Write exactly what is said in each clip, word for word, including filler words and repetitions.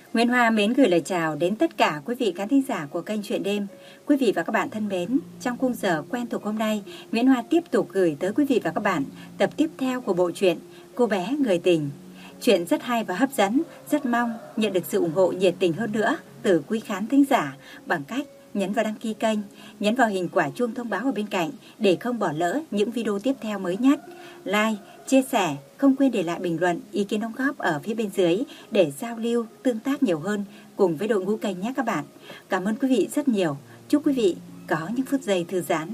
Nguyễn Hoa mến gửi lời chào đến tất cả quý vị khán thính giả của kênh Chuyện Đêm. Quý vị và các bạn thân mến, trong khung giờ quen thuộc hôm nay, Nguyễn Hoa tiếp tục gửi tới quý vị và các bạn tập tiếp theo của bộ truyện Cô bé người tình. Chuyện rất hay và hấp dẫn, rất mong nhận được sự ủng hộ nhiệt tình hơn nữa từ quý khán thính giả bằng cách nhấn vào đăng ký kênh, nhấn vào hình quả chuông thông báo ở bên cạnh để không bỏ lỡ những video tiếp theo mới nhất. Like, chia sẻ, không quên để lại bình luận, ý kiến đóng góp ở phía bên dưới để giao lưu, tương tác nhiều hơn cùng với đội ngũ kênh nhé các bạn. Cảm ơn quý vị rất nhiều. Chúc quý vị có những phút giây thư giãn.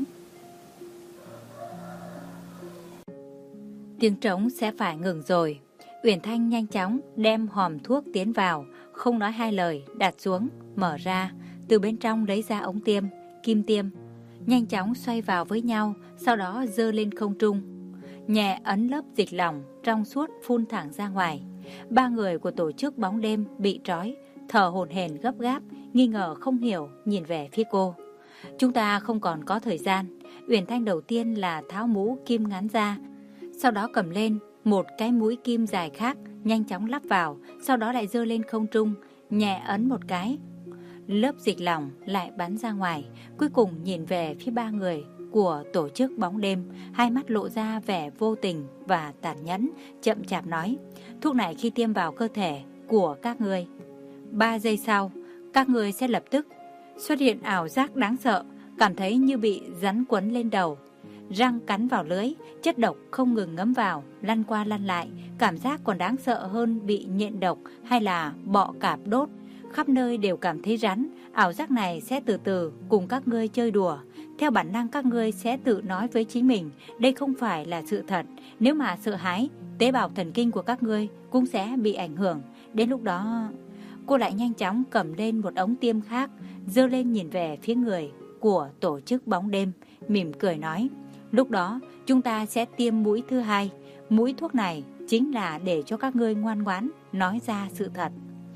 Tiếng trống sẽ phải ngừng rồi. Uyển Thanh nhanh chóng đem hòm thuốc tiến vào, không nói hai lời, đặt xuống, mở ra, từ bên trong lấy ra ống tiêm, kim tiêm, nhanh chóng xoay vào với nhau, sau đó giơ lên không trung, nhẹ ấn lớp dịch lỏng trong suốt phun thẳng ra ngoài. Ba người của tổ chức bóng đêm bị trói, thở hổn hển gấp gáp, nghi ngờ không hiểu nhìn về phía cô. Chúng ta không còn có thời gian. Uyển Thanh đầu tiên là tháo mũ kim ngắn ra, sau đó cầm lên một cái mũi kim dài khác, nhanh chóng lắp vào, sau đó lại giơ lên không trung, nhẹ ấn một cái. Lớp dịch lỏng lại bắn ra ngoài, cuối cùng nhìn về phía ba người của tổ chức bóng đêm, hai mắt lộ ra vẻ vô tình và tàn nhẫn, chậm chạp nói: thuốc này khi tiêm vào cơ thể của các ngươi, ba giây sau, các ngươi sẽ lập tức xuất hiện ảo giác đáng sợ, cảm thấy như bị rắn quấn lên đầu, răng cắn vào lưỡi, chất độc không ngừng ngấm vào, lăn qua lăn lại, cảm giác còn đáng sợ hơn bị nhện độc hay là bọ cạp đốt. Khắp nơi đều cảm thấy rắn. Ảo giác này sẽ từ từ cùng các ngươi chơi đùa. Theo bản năng các ngươi sẽ tự nói với chính mình đây không phải là sự thật. Nếu mà sợ hãi, tế bào thần kinh của các ngươi cũng sẽ bị ảnh hưởng. Đến lúc đó, cô lại nhanh chóng cầm lên một ống tiêm khác, giơ lên nhìn về phía người của tổ chức bóng đêm, mỉm cười nói: lúc đó chúng ta sẽ tiêm mũi thứ hai. Mũi thuốc này chính là để cho các ngươi ngoan ngoãn nói ra sự thật.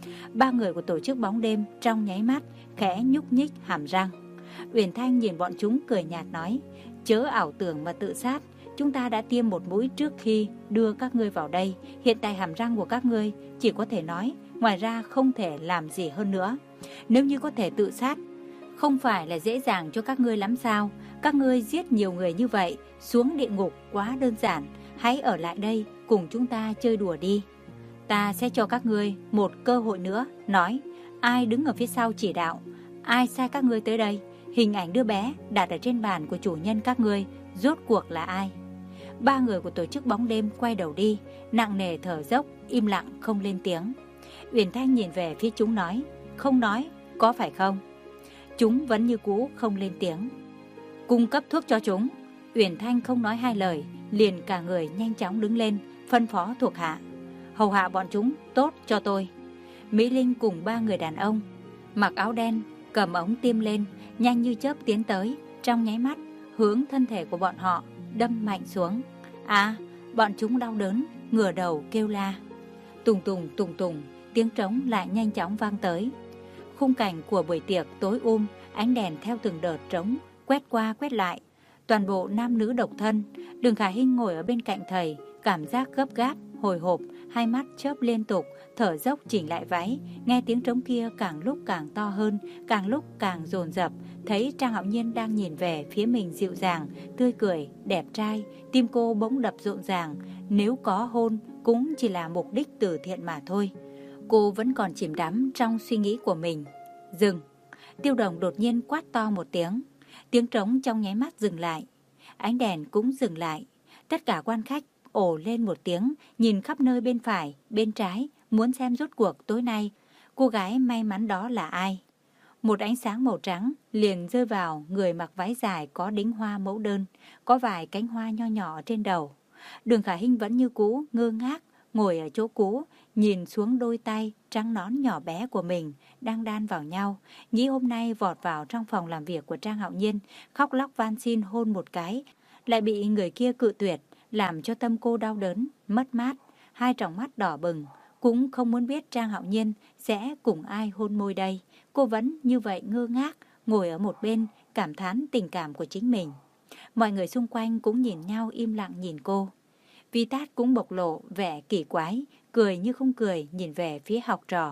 Ba người của tổ chức bóng đêm trong nháy mắt khẽ nhúc nhích hàm răng. Uyển Thanh nhìn bọn chúng cười nhạt nói: chớ ảo tưởng mà tự sát, chúng ta đã tiêm một mũi trước khi đưa các ngươi vào đây. Hiện tại hàm răng của các ngươi chỉ có thể nói, ngoài ra không thể làm gì hơn nữa. Nếu như có thể tự sát, không phải là dễ dàng cho các ngươi lắm sao? Các ngươi giết nhiều người như vậy, xuống địa ngục quá đơn giản. Hãy ở lại đây cùng chúng ta chơi đùa đi. Ta sẽ cho các ngươi một cơ hội nữa, nói ai đứng ở phía sau chỉ đạo, ai sai các ngươi tới đây. Hình ảnh đứa bé đặt ở trên bàn của chủ nhân các ngươi rốt cuộc là ai? Ba người của tổ chức bóng đêm quay đầu đi, nặng nề thở dốc, im lặng không lên tiếng. Uyển Thanh nhìn về phía chúng nói: không nói, có phải không? Chúng vẫn như cũ không lên tiếng. Cung cấp thuốc cho chúng. Uyển Thanh không nói hai lời, liền cả người nhanh chóng đứng lên, phân phó thuộc hạ: hầu hạ bọn chúng tốt cho tôi. Mỹ Linh cùng ba người đàn ông mặc áo đen cầm ống tiêm lên, nhanh như chớp tiến tới, trong nháy mắt hướng thân thể của bọn họ đâm mạnh xuống. À, bọn chúng đau đớn, ngửa đầu kêu la. Tùng tùng tùng tùng, tiếng trống lại nhanh chóng vang tới. Khung cảnh của buổi tiệc tối um, ánh đèn theo từng đợt trống quét qua quét lại. Toàn bộ nam nữ độc thân. Đường Khả Hinh ngồi ở bên cạnh thầy, cảm giác gấp gáp, hồi hộp, hai mắt chớp liên tục, thở dốc chỉnh lại váy. Nghe tiếng trống kia càng lúc càng to hơn, càng lúc càng dồn dập. Thấy Trang Hạo Nhiên đang nhìn về phía mình dịu dàng, tươi cười, đẹp trai, tim cô bỗng đập rộn ràng. Nếu có hôn cũng chỉ là mục đích từ thiện mà thôi. Cô vẫn còn chìm đắm trong suy nghĩ của mình. Dừng. Tiêu Đồng đột nhiên quát to một tiếng. Tiếng trống trong nháy mắt dừng lại. Ánh đèn cũng dừng lại. Tất cả quan khách ồ lên một tiếng, nhìn khắp nơi bên phải, bên trái, muốn xem rốt cuộc tối nay cô gái may mắn đó là ai. Một ánh sáng màu trắng liền rơi vào người mặc váy dài có đính hoa mẫu đơn, có vài cánh hoa nho nhỏ trên đầu. Đường Khả Hinh vẫn như cũ ngơ ngác ngồi ở chỗ cũ, nhìn xuống đôi tay trắng nõn nhỏ bé của mình đang đan vào nhau, nghĩ hôm nay vọt vào trong phòng làm việc của Trang Hạo Nhiên, khóc lóc van xin hôn một cái, lại bị người kia cự tuyệt, làm cho tâm cô đau đớn, mất mát, hai tròng mắt đỏ bừng, cũng không muốn biết Trang Hạo Nhiên sẽ cùng ai hôn môi đây. Cô vẫn như vậy ngơ ngác, ngồi ở một bên, cảm thán tình cảm của chính mình. Mọi người xung quanh cũng nhìn nhau im lặng nhìn cô. Vi Tát cũng bộc lộ vẻ kỳ quái, cười như không cười nhìn về phía học trò.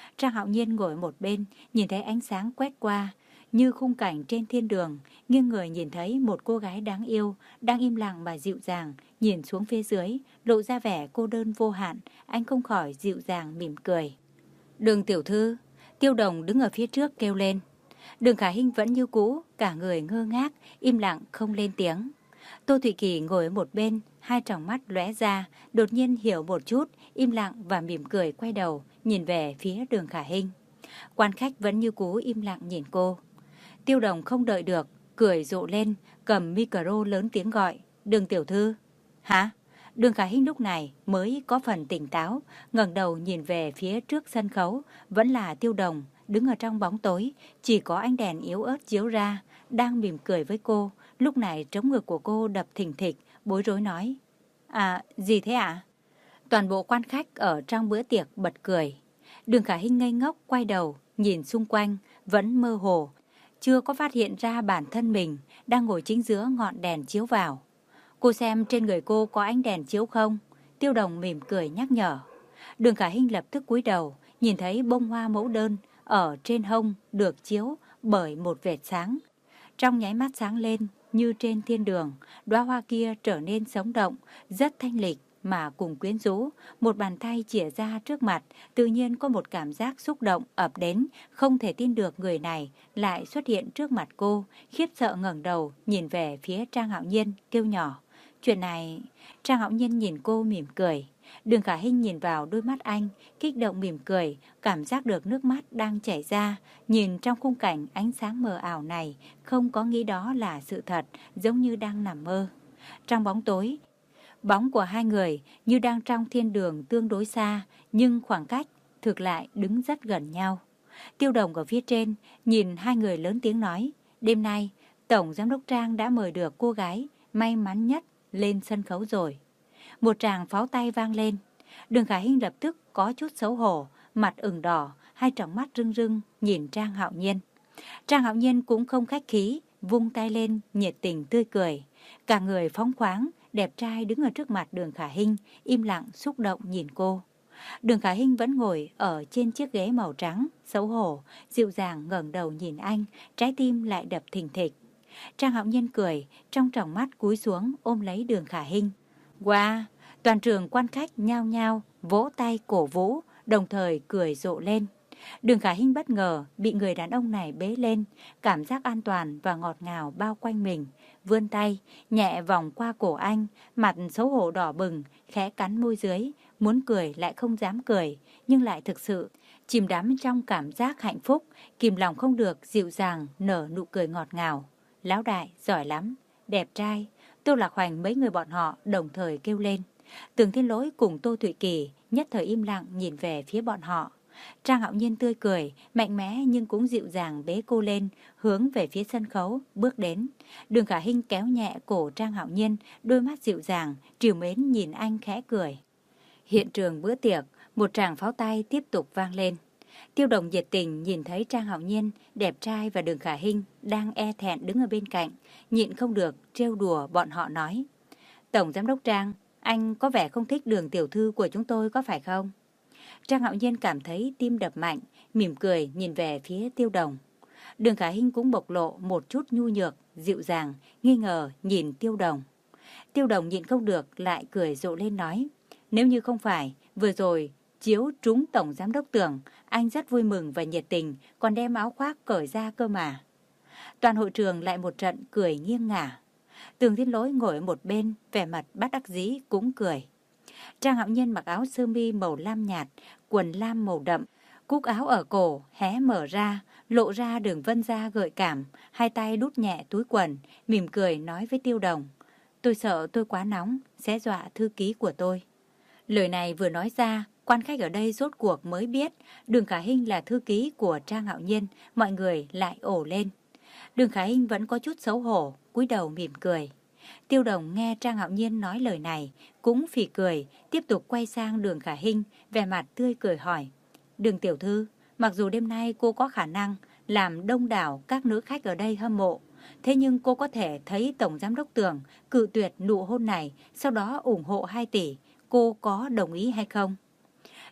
Trang Hạo Nhiên ngồi một bên, nhìn thấy ánh sáng quét qua, như khung cảnh trên thiên đường, nghiêng người nhìn thấy một cô gái đáng yêu, đang im lặng mà dịu dàng, nhìn xuống phía dưới, lộ ra vẻ cô đơn vô hạn, anh không khỏi dịu dàng mỉm cười. Đường tiểu thư, Tiêu Đồng đứng ở phía trước kêu lên. Đường Khả Hinh vẫn như cũ, cả người ngơ ngác, im lặng không lên tiếng. Tô Thụy Kỳ ngồi ở một bên, hai tròng mắt lóe ra, đột nhiên hiểu một chút, im lặng và mỉm cười quay đầu, nhìn về phía Đường Khả Hinh. Quan khách vẫn như cũ im lặng nhìn cô. Tiêu Đồng không đợi được, cười rộ lên, cầm micro lớn tiếng gọi. Đường tiểu thư. Hả? Đường Khả Hinh lúc này mới có phần tỉnh táo, ngẩng đầu nhìn về phía trước sân khấu, vẫn là Tiêu Đồng, đứng ở trong bóng tối, chỉ có ánh đèn yếu ớt chiếu ra, đang mỉm cười với cô. Lúc này trống ngực của cô đập thình thịch, bối rối nói. À, gì thế ạ? Toàn bộ quan khách ở trong bữa tiệc bật cười. Đường Khả Hinh ngây ngốc quay đầu, nhìn xung quanh, vẫn mơ hồ, chưa có phát hiện ra bản thân mình đang ngồi chính giữa ngọn đèn chiếu vào. Cô xem trên người cô có ánh đèn chiếu không? Tiêu Đồng mỉm cười nhắc nhở. Đường Khả Hinh lập tức cúi đầu, nhìn thấy bông hoa mẫu đơn ở trên hông được chiếu bởi một vệt sáng. Trong nháy mắt sáng lên như trên thiên đường, đóa hoa kia trở nên sống động, rất thanh lịch mà cùng quyến rũ. Một bàn tay chìa ra trước mặt, tự nhiên có một cảm giác xúc động ập đến, không thể tin được người này lại xuất hiện trước mặt cô. Khiếp sợ ngẩng đầu nhìn về phía Trang Hạo Nhiên, kêu nhỏ. Chuyện này... Trang Hạo Nhiên nhìn cô mỉm cười. Đường Khả Hinh nhìn vào đôi mắt anh, kích động mỉm cười, cảm giác được nước mắt đang chảy ra. Nhìn trong khung cảnh ánh sáng mờ ảo này, không có nghĩ đó là sự thật, giống như đang nằm mơ. Trong bóng tối, bóng của hai người như đang trong thiên đường tương đối xa, nhưng khoảng cách thực lại đứng rất gần nhau. Tiêu Đồng ở phía trên, nhìn hai người lớn tiếng nói. Đêm nay, Tổng Giám đốc Trang đã mời được cô gái may mắn nhất lên sân khấu rồi. Một tràng pháo tay vang lên. Đường Khả Hinh lập tức có chút xấu hổ, mặt ửng đỏ, hai tròng mắt rưng rưng nhìn Trang Hạo Nhiên. Trang Hạo Nhiên cũng không khách khí, vung tay lên nhiệt tình tươi cười. Cả người phóng khoáng, đẹp trai đứng ở trước mặt Đường Khả Hinh, im lặng xúc động nhìn cô. Đường Khả Hinh vẫn ngồi ở trên chiếc ghế màu trắng, xấu hổ, dịu dàng ngẩng đầu nhìn anh, trái tim lại đập thình thịch. Trang Hạo Nhiên cười, trong tròng mắt cúi xuống ôm lấy Đường Khả Hinh. Wow! Toàn trường quan khách nhao nhao, vỗ tay cổ vũ, đồng thời cười rộ lên. Đường Khả Hinh bất ngờ bị người đàn ông này bế lên, cảm giác an toàn và ngọt ngào bao quanh mình. Vươn tay, nhẹ vòng qua cổ anh, mặt xấu hổ đỏ bừng, khẽ cắn môi dưới, muốn cười lại không dám cười, nhưng lại thực sự chìm đắm trong cảm giác hạnh phúc, kìm lòng không được dịu dàng nở nụ cười ngọt ngào. Lão đại, giỏi lắm, đẹp trai. Tô Lạc Hoành mấy người bọn họ đồng thời kêu lên. Tường Thiên Lỗi cùng Tô Thụy Kỳ nhất thời im lặng nhìn về phía bọn họ. Trang Hạo Nhiên tươi cười, mạnh mẽ nhưng cũng dịu dàng bế cô lên, hướng về phía sân khấu, bước đến. Đường Khả Hinh kéo nhẹ cổ Trang Hạo Nhiên, đôi mắt dịu dàng, trìu mến nhìn anh khẽ cười. Hiện trường bữa tiệc, một tràng pháo tay tiếp tục vang lên. Tiêu Đồng nhiệt tình nhìn thấy Trang Hạo Nhiên, đẹp trai và Đường Khả Hinh đang e thẹn đứng ở bên cạnh, nhịn không được trêu đùa bọn họ nói. Tổng Giám đốc Trang, anh có vẻ không thích Đường tiểu thư của chúng tôi có phải không? Trang Hạo Nhiên cảm thấy tim đập mạnh, mỉm cười nhìn về phía Tiêu Đồng. Đường Khả Hinh cũng bộc lộ một chút nhu nhược, dịu dàng, nghi ngờ nhìn Tiêu Đồng. Tiêu Đồng nhịn không được lại cười rộ lên nói. Nếu như không phải, vừa rồi chiếu trúng Tổng Giám đốc Tưởng, anh rất vui mừng và nhiệt tình, còn đem áo khoác cởi ra cơ mà. Toàn hội trường lại một trận cười nghiêng ngả. Tường Thiên Lỗi ngồi ở một bên, vẻ mặt bất đắc dĩ cũng cười. Trang Hạo Nhiên mặc áo sơ mi màu lam nhạt, quần lam màu đậm, cúc áo ở cổ hé mở ra, lộ ra đường vân da gợi cảm, hai tay đút nhẹ túi quần, mỉm cười nói với Tiêu Đồng. Tôi sợ tôi quá nóng, sẽ dọa thư ký của tôi. Lời này vừa nói ra, quan khách ở đây rốt cuộc mới biết Đường Khả Hinh là thư ký của Trang Hạo Nhiên, mọi người lại ồ lên. Đường Khả Hinh vẫn có chút xấu hổ, cúi đầu mỉm cười. Tiêu Đồng nghe Trang Hạo Nhiên nói lời này, cũng phì cười, tiếp tục quay sang Đường Khả Hinh, vẻ mặt tươi cười hỏi. Đường tiểu thư, mặc dù đêm nay cô có khả năng làm đông đảo các nữ khách ở đây hâm mộ, thế nhưng cô có thể thấy Tổng Giám đốc Tưởng cự tuyệt nụ hôn này, sau đó ủng hộ hai tỷ, cô có đồng ý hay không?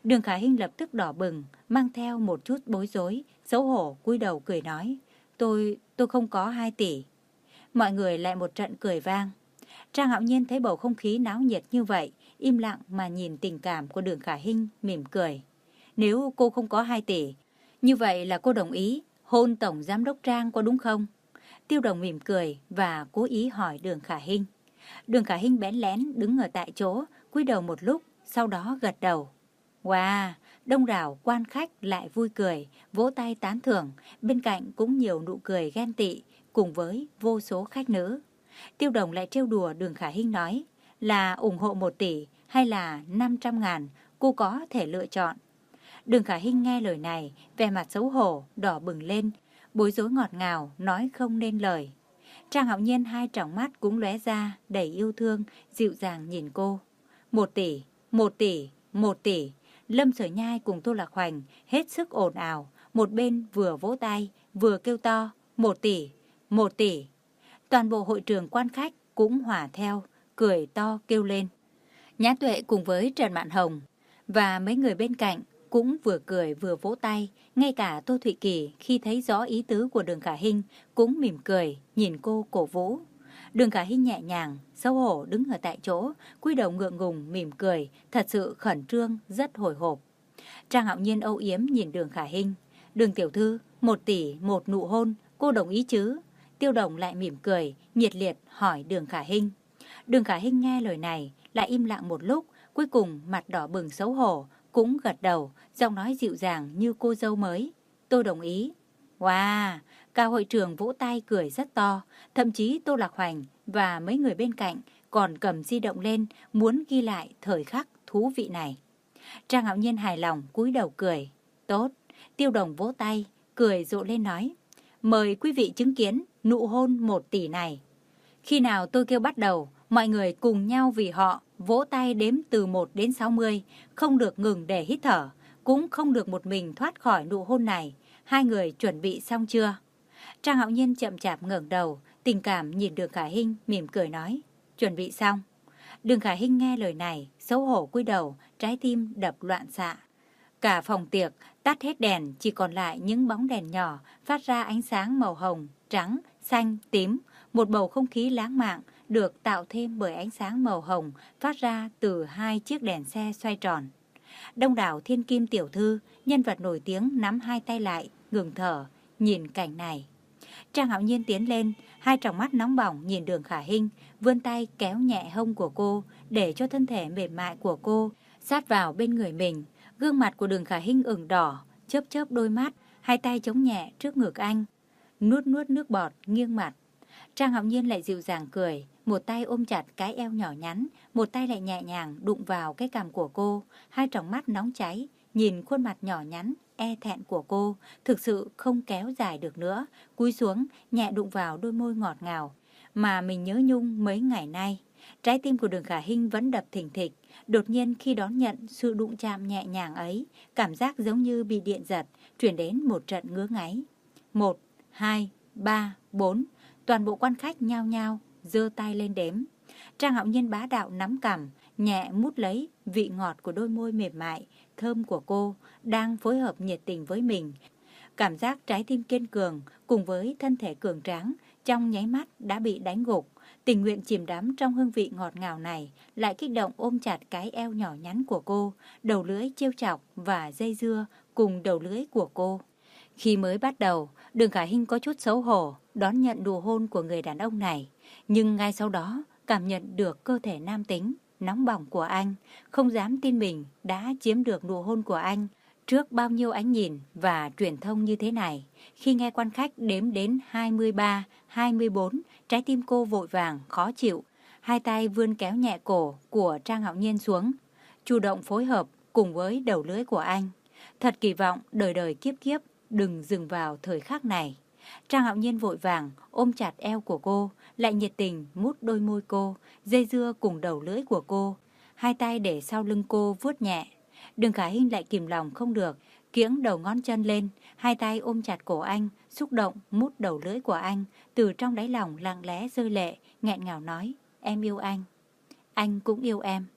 Đường Khả Hinh lập tức đỏ bừng, mang theo một chút bối rối, xấu hổ cúi đầu cười nói, tôi, tôi không có hai tỷ. Mọi người lại một trận cười vang. Trang Hạo Nhiên thấy bầu không khí náo nhiệt như vậy, im lặng mà nhìn tình cảm của Đường Khả Hinh, mỉm cười. Nếu cô không có hai tỷ, như vậy là cô đồng ý hôn Tổng Giám đốc Trang có đúng không? Tiêu Đồng mỉm cười và cố ý hỏi Đường Khả Hinh. Đường Khả Hinh bẽn lén đứng ở tại chỗ, cúi đầu một lúc, sau đó gật đầu. Wow, đông đảo quan khách lại vui cười, vỗ tay tán thưởng, bên cạnh cũng nhiều nụ cười ghen tị, cùng với vô số khách nữ. Tiêu Đồng lại trêu đùa Đường Khả Hinh nói, là ủng hộ một tỷ hay là năm trăm ngàn, cô có thể lựa chọn. Đường Khả Hinh nghe lời này, vẻ mặt xấu hổ, đỏ bừng lên, bối rối ngọt ngào, nói không nên lời. Trang Hạo Nhiên hai tròng mắt cũng lóe ra, đầy yêu thương, dịu dàng nhìn cô. Một tỷ, một tỷ, một tỷ. Lâm Sở Nhai cùng Tô Lạc Hoành hết sức ồn ào, một bên vừa vỗ tay, vừa kêu to, một tỷ, một tỷ. Toàn bộ hội trường quan khách cũng hỏa theo, cười to kêu lên. Nhã Tuệ cùng với Trần Mạn Hồng và mấy người bên cạnh cũng vừa cười vừa vỗ tay, ngay cả Tô Thụy Kỳ khi thấy rõ ý tứ của Đường Khả Hinh cũng mỉm cười, nhìn cô cổ vũ. Đường Khả Hinh nhẹ nhàng, xấu hổ đứng ở tại chỗ, cúi đầu ngượng ngùng mỉm cười, thật sự khẩn trương, rất hồi hộp. Trang Hạo Nhiên âu yếm nhìn Đường Khả Hinh. Đường tiểu thư, một tỷ, một nụ hôn, cô đồng ý chứ? Tiêu Đồng lại mỉm cười, nhiệt liệt hỏi Đường Khả Hinh. Đường Khả Hinh nghe lời này, lại im lặng một lúc, cuối cùng mặt đỏ bừng xấu hổ, cũng gật đầu, giọng nói dịu dàng như cô dâu mới. Tôi đồng ý. Wow, cả hội trường vỗ tay cười rất to, thậm chí Tô Lạc Hoành và mấy người bên cạnh còn cầm di động lên muốn ghi lại thời khắc thú vị này. Trang Hạo Nhiên hài lòng cúi đầu cười. Tốt, Tiêu Đồng vỗ tay, cười rộ lên nói. Mời quý vị chứng kiến nụ hôn một tỷ này. Khi nào tôi kêu bắt đầu, mọi người cùng nhau vì họ vỗ tay đếm từ một đến sáu mươi, không được ngừng để hít thở, cũng không được một mình thoát khỏi nụ hôn này. Hai người chuẩn bị xong chưa? Trang Hạo Nhiên chậm chạp ngẩng đầu, tình cảm nhìn Đường Khả Hinh mỉm cười nói, chuẩn bị xong. Đường Khả Hinh nghe lời này, xấu hổ cúi đầu, trái tim đập loạn xạ. Cả phòng tiệc tắt hết đèn, chỉ còn lại những bóng đèn nhỏ phát ra ánh sáng màu hồng, trắng, xanh, tím. Một bầu không khí lãng mạn được tạo thêm bởi ánh sáng màu hồng phát ra từ hai chiếc đèn xe xoay tròn. Đông đảo thiên kim tiểu thư, nhân vật nổi tiếng nắm hai tay lại, ngừng thở, nhìn cảnh này. Trang Hạo Nhiên tiến lên, hai tròng mắt nóng bỏng nhìn Đường Khả Hinh, vươn tay kéo nhẹ hông của cô, để cho thân thể mềm mại của cô sát vào bên người mình. Gương mặt của Đường Khả Hinh ửng đỏ, chớp chớp đôi mắt, hai tay chống nhẹ trước ngực anh, nuốt nuốt nước bọt, nghiêng mặt. Trang Hạo Nhiên lại dịu dàng cười, một tay ôm chặt cái eo nhỏ nhắn, một tay lại nhẹ nhàng đụng vào cái cằm của cô, hai tròng mắt nóng cháy, nhìn khuôn mặt nhỏ nhắn, e thẹn của cô, thực sự không kéo dài được nữa, cúi xuống, nhẹ đụng vào đôi môi ngọt ngào, mà mình nhớ nhung mấy ngày nay. Trái tim của Đường Khả Hinh vẫn đập thình thịch, đột nhiên khi đón nhận sự đụng chạm nhẹ nhàng ấy, cảm giác giống như bị điện giật, truyền đến một trận ngứa ngáy. Một, hai, ba, bốn, toàn bộ quan khách nhao nhao, giơ tay lên đếm. Trang Hạo Nhiên bá đạo nắm cằm, nhẹ mút lấy vị ngọt của đôi môi mềm mại, thơm của cô, đang phối hợp nhiệt tình với mình. Cảm giác trái tim kiên cường cùng với thân thể cường tráng trong nháy mắt đã bị đánh gục. Tình nguyện chìm đắm trong hương vị ngọt ngào này, lại kích động ôm chặt cái eo nhỏ nhắn của cô, đầu lưỡi trêu chọc và dây dưa cùng đầu lưỡi của cô. Khi mới bắt đầu, Đường Khả Hinh có chút xấu hổ đón nhận nụ hôn của người đàn ông này, nhưng ngay sau đó cảm nhận được cơ thể nam tính nóng bỏng của anh, không dám tin mình đã chiếm được nụ hôn của anh trước bao nhiêu ánh nhìn và truyền thông như thế này. Khi nghe quan khách đếm đến hai mươi ba, hai mươi bốn, trái tim cô vội vàng, khó chịu. Hai tay vươn kéo nhẹ cổ của Trang Hạo Nhiên xuống, chủ động phối hợp cùng với đầu lưỡi của anh. Thật kỳ vọng đời đời kiếp kiếp đừng dừng vào thời khắc này. Trang Hạo Nhiên vội vàng ôm chặt eo của cô, lại nhiệt tình mút đôi môi cô, dây dưa cùng đầu lưỡi của cô. Hai tay để sau lưng cô vuốt nhẹ. Đường Khả Hinh lại kìm lòng không được, kiễng đầu ngón chân lên, hai tay ôm chặt cổ anh, xúc động mút đầu lưỡi của anh, từ trong đáy lòng lặng lẽ rơi lệ, nghẹn ngào nói, em yêu anh. Anh cũng yêu em.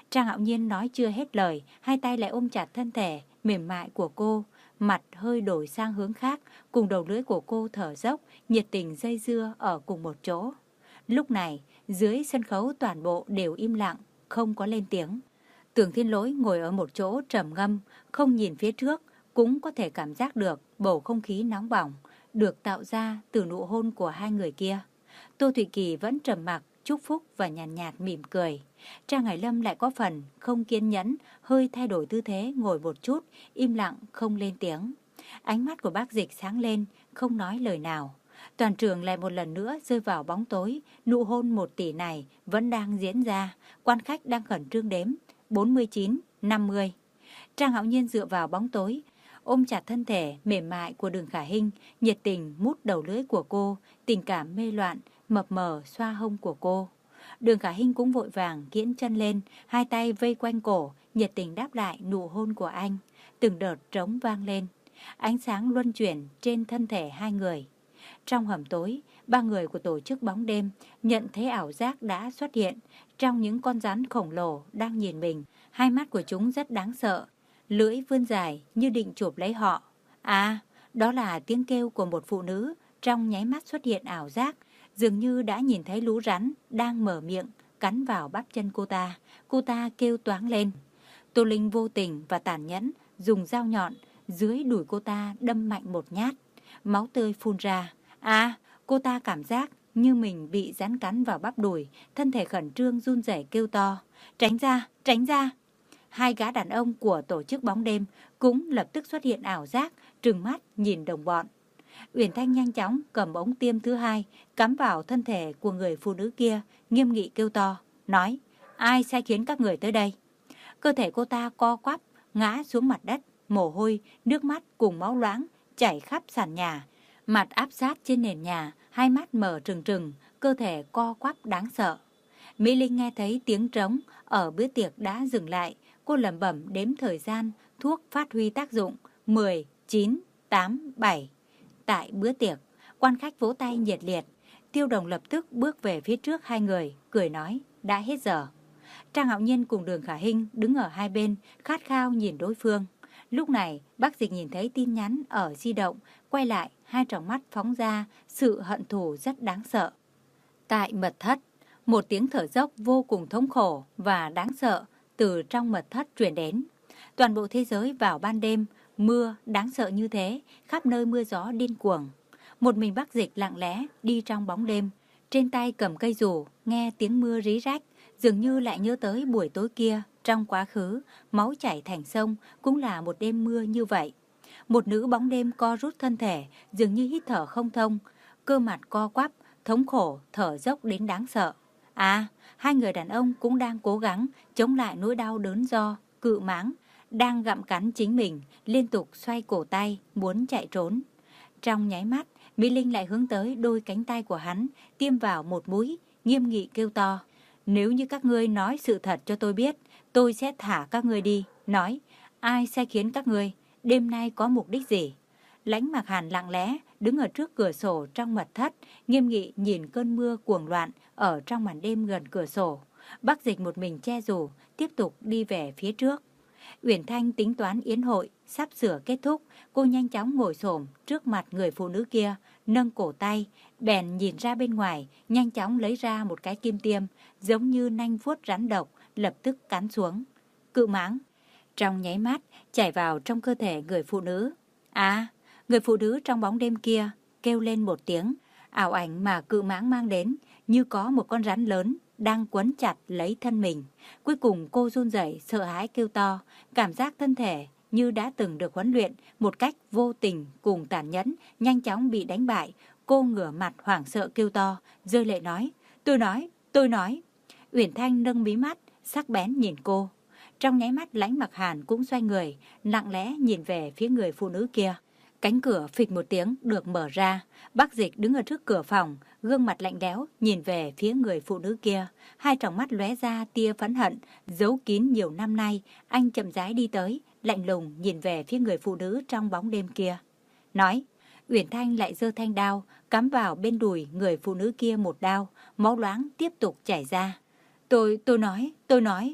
Trang Hạo Nhiên nói chưa hết lời, hai tay lại ôm chặt thân thể mềm mại của cô, mặt hơi đổi sang hướng khác, cùng đầu lưỡi của cô thở dốc, nhiệt tình dây dưa ở cùng một chỗ. Lúc này, dưới sân khấu toàn bộ đều im lặng, không có lên tiếng. Tưởng Thiên Lỗi ngồi ở một chỗ trầm ngâm, không nhìn phía trước, cũng có thể cảm giác được bầu không khí nóng bỏng, được tạo ra từ nụ hôn của hai người kia. Tô Thụy Kỳ vẫn trầm mặc, chúc phúc và nhàn nhạt, nhạt mỉm cười. Trang Hải Lâm lại có phần không kiên nhẫn, hơi thay đổi tư thế ngồi một chút, im lặng không lên tiếng. Ánh mắt của Bác Dịch sáng lên, không nói lời nào. Toàn trường lại một lần nữa rơi vào bóng tối, nụ hôn một tỷ này vẫn đang diễn ra, quan khách đang khẩn trương đếm, bốn mươi chín, năm mươi. Trang Hạo Nhiên dựa vào bóng tối, ôm chặt thân thể mềm mại của Đường Khả Hinh, nhiệt tình mút đầu lưỡi của cô, tình cảm mê loạn, mập mờ xoa hông của cô. Đường Khả Hinh cũng vội vàng kiễng chân lên, hai tay vây quanh cổ, nhiệt tình đáp lại nụ hôn của anh. Từng đợt trống vang lên, ánh sáng luân chuyển trên thân thể hai người. Trong hầm tối, ba người của tổ chức bóng đêm nhận thấy ảo giác đã xuất hiện trong những con rắn khổng lồ đang nhìn mình. Hai mắt của chúng rất đáng sợ, lưỡi vươn dài như định chụp lấy họ. À, đó là tiếng kêu của một phụ nữ. Trong nháy mắt xuất hiện ảo giác, dường như đã nhìn thấy lũ rắn đang mở miệng cắn vào bắp chân cô ta. Cô ta kêu toáng lên. Tô Linh vô tình và tàn nhẫn dùng dao nhọn dưới đùi cô ta đâm mạnh một nhát, máu tươi phun ra. À, cô ta cảm giác như mình bị rắn cắn vào bắp đùi, thân thể khẩn trương run rẩy kêu to, tránh ra, tránh ra. Hai gã đàn ông của tổ chức bóng đêm cũng lập tức xuất hiện ảo giác, trừng mắt nhìn đồng bọn. Uyển Thanh nhanh chóng cầm ống tiêm thứ hai, cắm vào thân thể của người phụ nữ kia, nghiêm nghị kêu to, nói, ai sai khiến các người tới đây? Cơ thể cô ta co quắp, ngã xuống mặt đất, mồ hôi, nước mắt cùng máu loãng chảy khắp sàn nhà. Mặt áp sát trên nền nhà, hai mắt mở trừng trừng, cơ thể co quắp đáng sợ. Mỹ Linh nghe thấy tiếng trống ở bữa tiệc đã dừng lại, cô lẩm bẩm đếm thời gian, thuốc phát huy tác dụng, mười, chín, tám, bảy. Tại bữa tiệc, quan khách vỗ tay nhiệt liệt. Tiêu Đồng lập tức bước về phía trước hai người, cười nói, đã hết giờ. Trang Hạo Nhiên cùng Đường Khả Hinh đứng ở hai bên, khát khao nhìn đối phương. Lúc này, Bác Dịch nhìn thấy tin nhắn ở di động, quay lại, hai tròng mắt phóng ra, sự hận thù rất đáng sợ. Tại mật thất, một tiếng thở dốc vô cùng thống khổ và đáng sợ từ trong mật thất truyền đến. Toàn bộ thế giới vào ban đêm, mưa đáng sợ như thế, khắp nơi mưa gió điên cuồng. Một mình Bác Dịch lặng lẽ đi trong bóng đêm, trên tay cầm cây dù, nghe tiếng mưa rí rách, dường như lại nhớ tới buổi tối kia, trong quá khứ, máu chảy thành sông, cũng là một đêm mưa như vậy. Một nữ bóng đêm co rút thân thể, dường như hít thở không thông, cơ mặt co quắp, thống khổ, thở dốc đến đáng sợ. À, hai người đàn ông cũng đang cố gắng chống lại nỗi đau đớn do cự mãng đang gặm cắn chính mình, liên tục xoay cổ tay, muốn chạy trốn. Trong nháy mắt, Mỹ Linh lại hướng tới đôi cánh tay của hắn, tiêm vào một mũi, nghiêm nghị kêu to. Nếu như các ngươi nói sự thật cho tôi biết, tôi sẽ thả các ngươi đi. Nói, ai sai khiến các ngươi, đêm nay có mục đích gì? Lãnh Mạc Hàn lặng lẽ đứng ở trước cửa sổ trong mật thất, nghiêm nghị nhìn cơn mưa cuồng loạn ở trong màn đêm gần cửa sổ. Bác Dịch một mình che dù, tiếp tục đi về phía trước. Uyển Thanh tính toán yến hội sắp sửa kết thúc, cô nhanh chóng ngồi xổm trước mặt người phụ nữ kia, nâng cổ tay, bèn nhìn ra bên ngoài, nhanh chóng lấy ra một cái kim tiêm, giống như nanh vuốt rắn độc, lập tức cắn xuống. Cự mãng trong nháy mắt chảy vào trong cơ thể người phụ nữ. À, người phụ nữ trong bóng đêm kia kêu lên một tiếng, ảo ảnh mà cự mãng mang đến như có một con rắn lớn đang quấn chặt lấy thân mình. Cuối cùng cô run rẩy sợ hãi kêu to, cảm giác thân thể như đã từng được huấn luyện một cách vô tình cùng tàn nhẫn, nhanh chóng bị đánh bại. Cô ngửa mặt hoảng sợ kêu to, rơi lệ nói, tôi nói, tôi nói. Uyển Thanh nâng mí mắt, sắc bén nhìn cô. Trong nháy mắt Lãnh Mặc Hàn cũng xoay người, lặng lẽ nhìn về phía người phụ nữ kia. Cánh cửa phịch một tiếng được mở ra. Bác Dịch đứng ở trước cửa phòng, gương mặt lạnh lẽo nhìn về phía người phụ nữ kia. Hai tròng mắt lóe ra tia phẫn hận, giấu kín nhiều năm nay. Anh chậm rãi đi tới, lạnh lùng nhìn về phía người phụ nữ trong bóng đêm kia. Nói, Uyển Thanh lại giơ thanh đao, cắm vào bên đùi người phụ nữ kia một đao, máu loáng tiếp tục chảy ra. Tôi, tôi nói, tôi nói.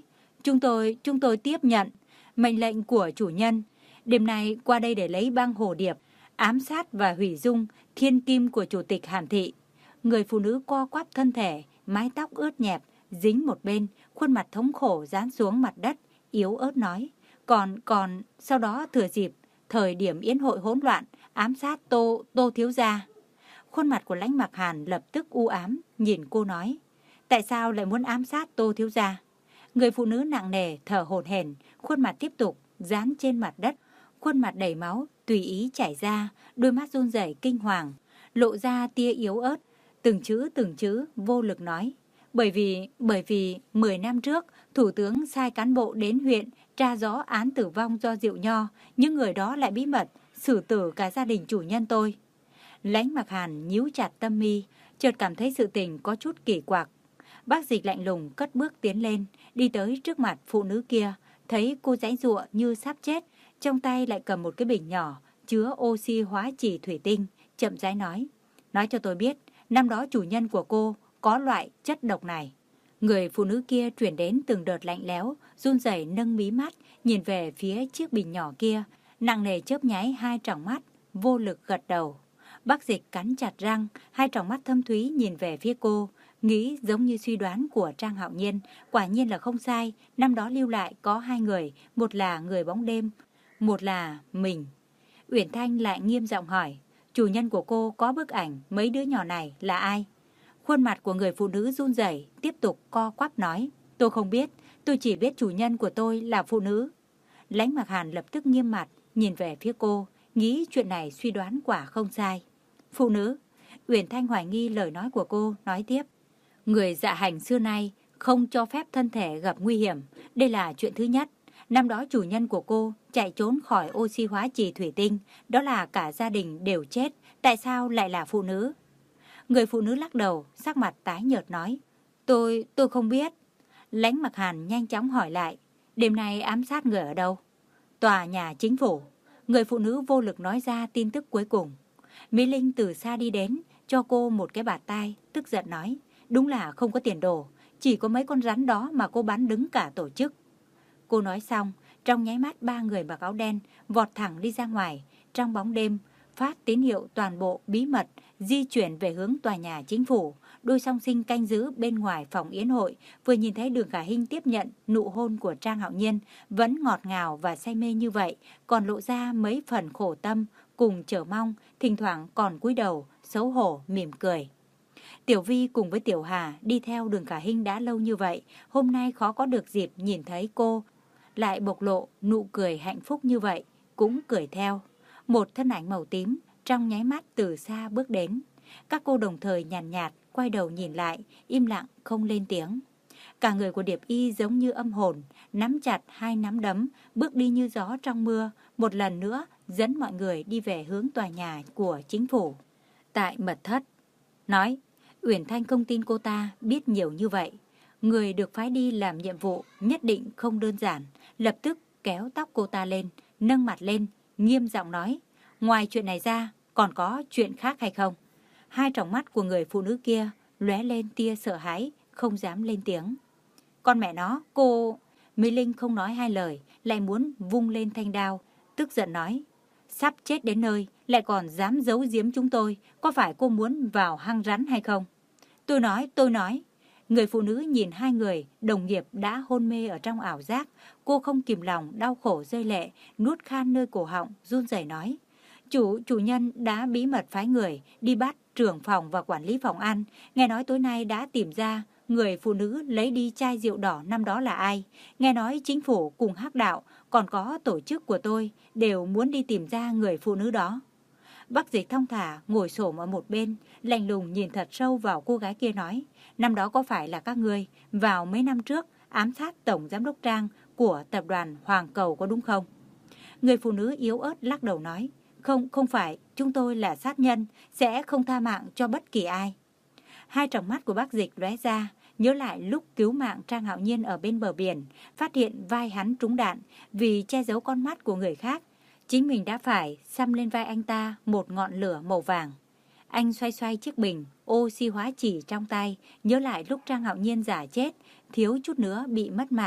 Chúng tôi, chúng tôi tiếp nhận mệnh lệnh của chủ nhân. Đêm nay qua đây để lấy băng hồ điệp, ám sát và hủy dung thiên kim của chủ tịch Hàn Thị. Người phụ nữ co quắp thân thể, mái tóc ướt nhẹp, dính một bên, khuôn mặt thống khổ dán xuống mặt đất, yếu ớt nói. Còn, còn, sau đó thừa dịp, thời điểm yến hội hỗn loạn, ám sát Tô, Tô thiếu gia. Khuôn mặt của Lãnh Mặc Hàn lập tức u ám, nhìn cô nói. Tại sao lại muốn ám sát Tô thiếu gia? Người phụ nữ nặng nề, thở hổn hển, khuôn mặt tiếp tục, dán trên mặt đất, khuôn mặt đầy máu, tùy ý chảy ra, đôi mắt run rẩy kinh hoàng, lộ ra tia yếu ớt, từng chữ từng chữ vô lực nói. Bởi vì, bởi vì mười năm trước, Thủ tướng sai cán bộ đến huyện tra rõ án tử vong do rượu nho, những người đó lại bí mật xử tử cả gia đình chủ nhân tôi. Lãnh Mặc Hàn nhíu chặt tâm mi, chợt cảm thấy sự tình có chút kỳ quặc. Bác Dịch lạnh lùng cất bước tiến lên, đi tới trước mặt phụ nữ kia, thấy cô giãy giụa như sắp chết, trong tay lại cầm một cái bình nhỏ chứa oxy hóa chỉ thủy tinh, chậm rãi nói: "Nói cho tôi biết, năm đó chủ nhân của cô có loại chất độc này." Người phụ nữ kia truyền đến từng đợt lạnh lẽo, run rẩy nâng mí mắt, nhìn về phía chiếc bình nhỏ kia, nặng nề chớp nháy hai tròng mắt, vô lực gật đầu. Bác Dịch cắn chặt răng, hai tròng mắt thâm thúy nhìn về phía cô, nghĩ giống như suy đoán của Trang Hạo Nhiên, quả nhiên là không sai, năm đó lưu lại có hai người, một là người bóng đêm, một là mình. Uyển Thanh lại nghiêm giọng hỏi, chủ nhân của cô có bức ảnh mấy đứa nhỏ này là ai? Khuôn mặt của người phụ nữ run rẩy, tiếp tục co quắp nói, tôi không biết, tôi chỉ biết chủ nhân của tôi là phụ nữ. Lãnh Mặc Hàn lập tức nghiêm mặt, nhìn về phía cô, nghĩ chuyện này suy đoán quả không sai. Phụ nữ? Uyển Thanh hoài nghi lời nói của cô, nói tiếp. Người dạ hành xưa nay không cho phép thân thể gặp nguy hiểm, đây là chuyện thứ nhất. Năm đó chủ nhân của cô chạy trốn khỏi oxy hóa trì thủy tinh, đó là cả gia đình đều chết, tại sao lại là phụ nữ? Người phụ nữ lắc đầu, sắc mặt tái nhợt nói, tôi, tôi không biết. Lãnh Mặc Hàn nhanh chóng hỏi lại, đêm nay ám sát người ở đâu? Tòa nhà chính phủ. Người phụ nữ vô lực nói ra tin tức cuối cùng. Mỹ Linh từ xa đi đến, cho cô một cái bạt tai, tức giận nói, đúng là không có tiền đồ, chỉ có mấy con rắn đó mà cô bán đứng cả tổ chức. Cô nói xong, trong nháy mắt ba người mặc áo đen vọt thẳng đi ra ngoài, trong bóng đêm, phát tín hiệu toàn bộ bí mật, di chuyển về hướng tòa nhà chính phủ. Đôi song sinh canh giữ bên ngoài phòng yến hội, vừa nhìn thấy Đường Khả Hinh tiếp nhận nụ hôn của Trang Hạo Nhiên, vẫn ngọt ngào và say mê như vậy, còn lộ ra mấy phần khổ tâm, cùng chờ mong, thỉnh thoảng còn cúi đầu, xấu hổ, mỉm cười. Tiểu Vi cùng với Tiểu Hà đi theo Đường Khả Hinh đã lâu như vậy, hôm nay khó có được dịp nhìn thấy cô, lại bộc lộ nụ cười hạnh phúc như vậy, cũng cười theo. Một thân ảnh màu tím, trong nháy mắt từ xa bước đến. Các cô đồng thời nhàn nhạt, nhạt, quay đầu nhìn lại, im lặng không lên tiếng. Cả người của Điệp Y giống như âm hồn, nắm chặt hai nắm đấm, bước đi như gió trong mưa, một lần nữa dẫn mọi người đi về hướng tòa nhà của chính phủ. Tại mật thất, nói, Uyển Thanh không tin cô ta biết nhiều như vậy. Người được phái đi làm nhiệm vụ nhất định không đơn giản, lập tức kéo tóc cô ta lên, nâng mặt lên, nghiêm giọng nói, ngoài chuyện này ra, còn có chuyện khác hay không? Hai tròng mắt của người phụ nữ kia lóe lên tia sợ hãi, không dám lên tiếng. Con mẹ nó, cô... Mỹ Linh không nói hai lời, lại muốn vung lên thanh đao, tức giận nói, sắp chết đến nơi, lại còn dám giấu giếm chúng tôi, có phải cô muốn vào hang rắn hay không? Tôi nói, tôi nói. Người phụ nữ nhìn hai người, đồng nghiệp đã hôn mê ở trong ảo giác, cô không kìm lòng, đau khổ rơi lệ, nuốt khan nơi cổ họng, run rẩy nói. Chủ, chủ nhân đã bí mật phái người, đi bắt trưởng phòng và quản lý phòng ăn, nghe nói tối nay đã tìm ra người phụ nữ lấy đi chai rượu đỏ năm đó là ai. Nghe nói chính phủ cùng hắc đạo, còn có tổ chức của tôi, đều muốn đi tìm ra người phụ nữ đó. Bác Dịch thong thả ngồi xổm ở một bên, lạnh lùng nhìn thật sâu vào cô gái kia nói, năm đó có phải là các ngươi vào mấy năm trước ám sát tổng giám đốc Trang của tập đoàn Hoàng Cầu có đúng không? Người phụ nữ yếu ớt lắc đầu nói, không, không phải, chúng tôi là sát nhân, sẽ không tha mạng cho bất kỳ ai. Hai tròng mắt của bác Dịch lóe ra, nhớ lại lúc cứu mạng Trang Hạo Nhiên ở bên bờ biển, phát hiện vai hắn trúng đạn, vì che giấu con mắt của người khác, chính mình đã phải xăm lên vai anh ta một ngọn lửa màu vàng. Anh xoay xoay chiếc bình oxy hóa chỉ trong tay, nhớ lại lúc Trang Hạo Nhiên giả chết, thiếu chút nữa bị mất mạng,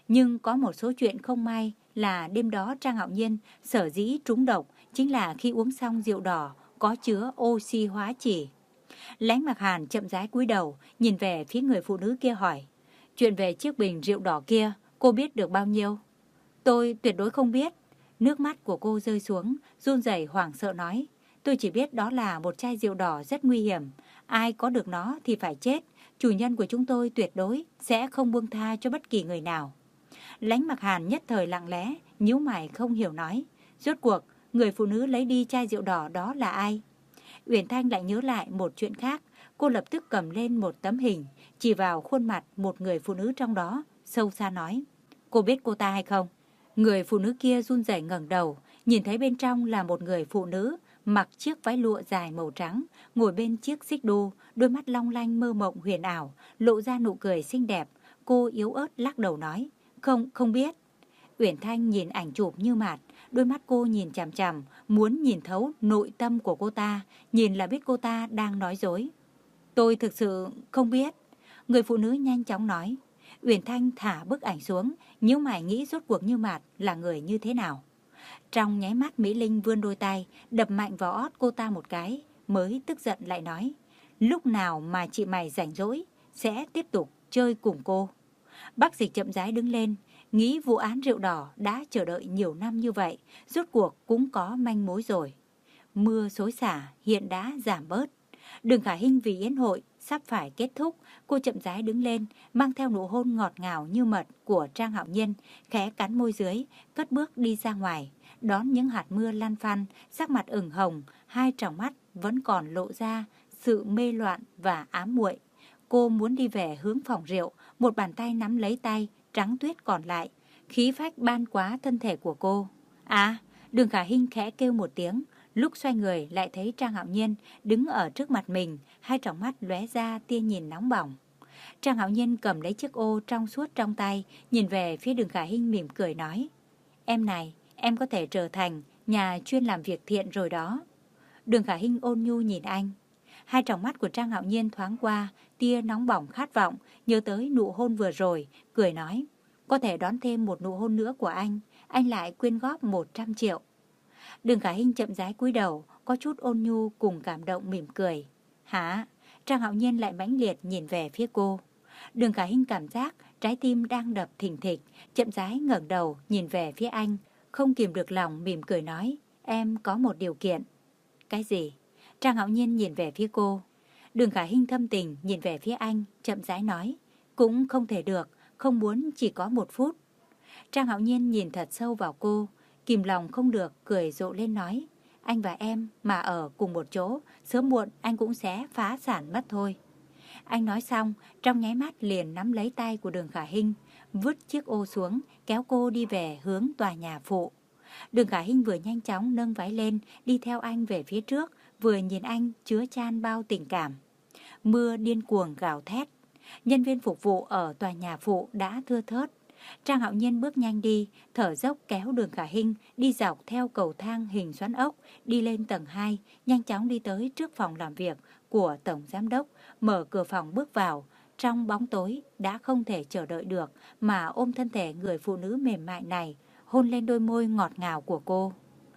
Nhưng có một số chuyện không may là đêm đó Trang Hạo Nhiên sở dĩ trúng độc chính là khi uống xong rượu đỏ có chứa oxy hóa chỉ. Lãnh Mặc Hàn chậm rãi cúi đầu, nhìn về phía người phụ nữ kia hỏi, chuyện về chiếc bình rượu đỏ kia, cô biết được bao nhiêu? Tôi tuyệt đối không biết. Nước mắt của cô rơi xuống, run rẩy hoảng sợ nói, tôi chỉ biết đó là một chai rượu đỏ rất nguy hiểm. Ai có được nó thì phải chết. Chủ nhân của chúng tôi tuyệt đối sẽ không buông tha cho bất kỳ người nào. Lãnh Mặc Hàn nhất thời lặng lẽ, nhíu mày không hiểu nói, rốt cuộc người phụ nữ lấy đi chai rượu đỏ đó là ai? Uyển Thanh lại nhớ lại một chuyện khác, cô lập tức cầm lên một tấm hình, chỉ vào khuôn mặt một người phụ nữ trong đó, sâu xa nói, cô biết cô ta hay không? Người phụ nữ kia run rẩy ngẩng đầu, nhìn thấy bên trong là một người phụ nữ mặc chiếc váy lụa dài màu trắng, ngồi bên chiếc xích đu, đôi mắt long lanh mơ mộng huyền ảo, lộ ra nụ cười xinh đẹp. Cô yếu ớt lắc đầu nói, không, không biết. Uyển Thanh nhìn ảnh chụp như mạt, đôi mắt cô nhìn chằm chằm, muốn nhìn thấu nội tâm của cô ta, nhìn là biết cô ta đang nói dối. Tôi thực sự không biết. Người phụ nữ nhanh chóng nói. Uyển Thanh thả bức ảnh xuống, nhíu mày nghĩ rốt cuộc như mạt là người như thế nào. Trong nháy mắt Mỹ Linh vươn đôi tay, đập mạnh vào ót cô ta một cái, mới tức giận lại nói, lúc nào mà chị mày rảnh rỗi, sẽ tiếp tục chơi cùng cô. Bác Dịch chậm rãi đứng lên, nghĩ vụ án rượu đỏ đã chờ đợi nhiều năm như vậy, rốt cuộc cũng có manh mối rồi. Mưa xối xả hiện đã giảm bớt. Đường Khả Hinh vì yến hội sắp phải kết thúc, cô chậm rãi đứng lên, mang theo nụ hôn ngọt ngào như mật của Trang Hạo Nhiên, khẽ cắn môi dưới, cất bước đi ra ngoài, đón những hạt mưa lăn phăn, sắc mặt ửng hồng, hai tròng mắt vẫn còn lộ ra sự mê loạn và ám muội. Cô muốn đi về hướng phòng rượu, một bàn tay nắm lấy tay, trắng tuyết còn lại, khí phách ban quá thân thể của cô. À, Đường Khả Hinh khẽ kêu một tiếng, lúc xoay người lại thấy Trang Hạo Nhiên đứng ở trước mặt mình, hai tròng mắt lóe ra tia nhìn nóng bỏng. Trang Hạo Nhiên cầm lấy chiếc ô trong suốt trong tay, nhìn về phía Đường Khả Hinh mỉm cười nói, em này, em có thể trở thành nhà chuyên làm việc thiện rồi đó. Đường Khả Hinh ôn nhu nhìn anh. Hai tròng mắt của Trang Hạo Nhiên thoáng qua tia nóng bỏng khát vọng, nhớ tới nụ hôn vừa rồi, cười nói, có thể đón thêm một nụ hôn nữa của anh, anh lại quyên góp một trăm triệu. Đường Khả Hinh chậm rãi cúi đầu, có chút ôn nhu cùng cảm động mỉm cười. Hả? Trang Hạo Nhiên lại mãnh liệt nhìn về phía cô. Đường Khả Hinh cảm giác trái tim đang đập thình thịch, chậm rãi ngẩng đầu nhìn về phía anh, không kìm được lòng mỉm cười nói, em có một điều kiện. Cái gì? Trang Hạo Nhiên nhìn về phía cô. Đường Khả Hinh thâm tình nhìn về phía anh, chậm rãi nói, cũng không thể được, không muốn chỉ có một phút. Trang Hạo Nhiên nhìn thật sâu vào cô, kìm lòng không được, cười rộ lên nói, anh và em mà ở cùng một chỗ, sớm muộn anh cũng sẽ phá sản mất thôi. Anh nói xong, trong nháy mắt liền nắm lấy tay của Đường Khả Hinh, vứt chiếc ô xuống, kéo cô đi về hướng tòa nhà phụ. Đường Khả Hinh vừa nhanh chóng nâng váy lên, đi theo anh về phía trước, vừa nhìn anh chứa chan bao tình cảm. Mưa điên cuồng gào thét. Nhân viên phục vụ ở tòa nhà phụ đã thưa thớt. Trang Hạo Nhiên bước nhanh đi, thở dốc kéo Đường Khả Hinh đi dọc theo cầu thang hình xoắn ốc, đi lên tầng hai, nhanh chóng đi tới trước phòng làm việc của Tổng Giám đốc, mở cửa phòng bước vào. Trong bóng tối đã không thể chờ đợi được mà ôm thân thể người phụ nữ mềm mại này, hôn lên đôi môi ngọt ngào của cô.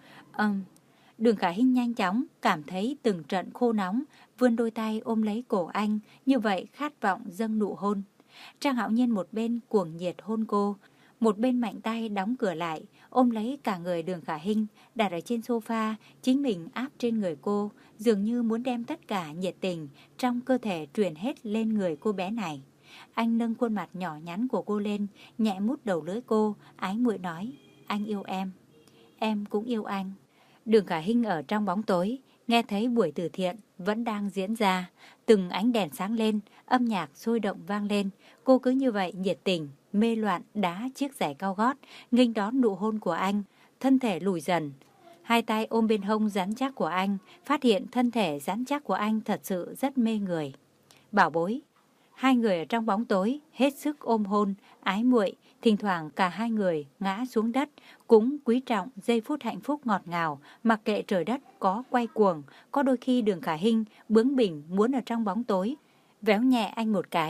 Ừm, Đường Khả Hinh nhanh chóng cảm thấy từng trận khô nóng, vươn đôi tay ôm lấy cổ anh, như vậy khát vọng dâng nụ hôn. Trang Hạo Nhiên một bên cuồng nhiệt hôn cô, một bên mạnh tay đóng cửa lại, ôm lấy cả người Đường Khả Hinh, đặt ở trên sofa, chính mình áp trên người cô, dường như muốn đem tất cả nhiệt tình trong cơ thể truyền hết lên người cô bé này. Anh nâng khuôn mặt nhỏ nhắn của cô lên, nhẹ mút đầu lưỡi cô, ái muội nói, anh yêu em, em cũng yêu anh. Đường Khả Hinh ở trong bóng tối, nghe thấy buổi từ thiện vẫn đang diễn ra, từng ánh đèn sáng lên, âm nhạc sôi động vang lên, cô cứ như vậy nhiệt tình, mê loạn đá chiếc giày cao gót, nghênh đón nụ hôn của anh, thân thể lùi dần. Hai tay ôm bên hông rắn chắc của anh, phát hiện thân thể rắn chắc của anh thật sự rất mê người. Bảo bối. Hai người ở trong bóng tối hết sức ôm hôn, ái muội, thỉnh thoảng cả hai người ngã xuống đất, cũng quý trọng giây phút hạnh phúc ngọt ngào, mặc kệ trời đất có quay cuồng, có đôi khi Đường Khả Hinh bướng bỉnh muốn ở trong bóng tối véo nhẹ anh một cái.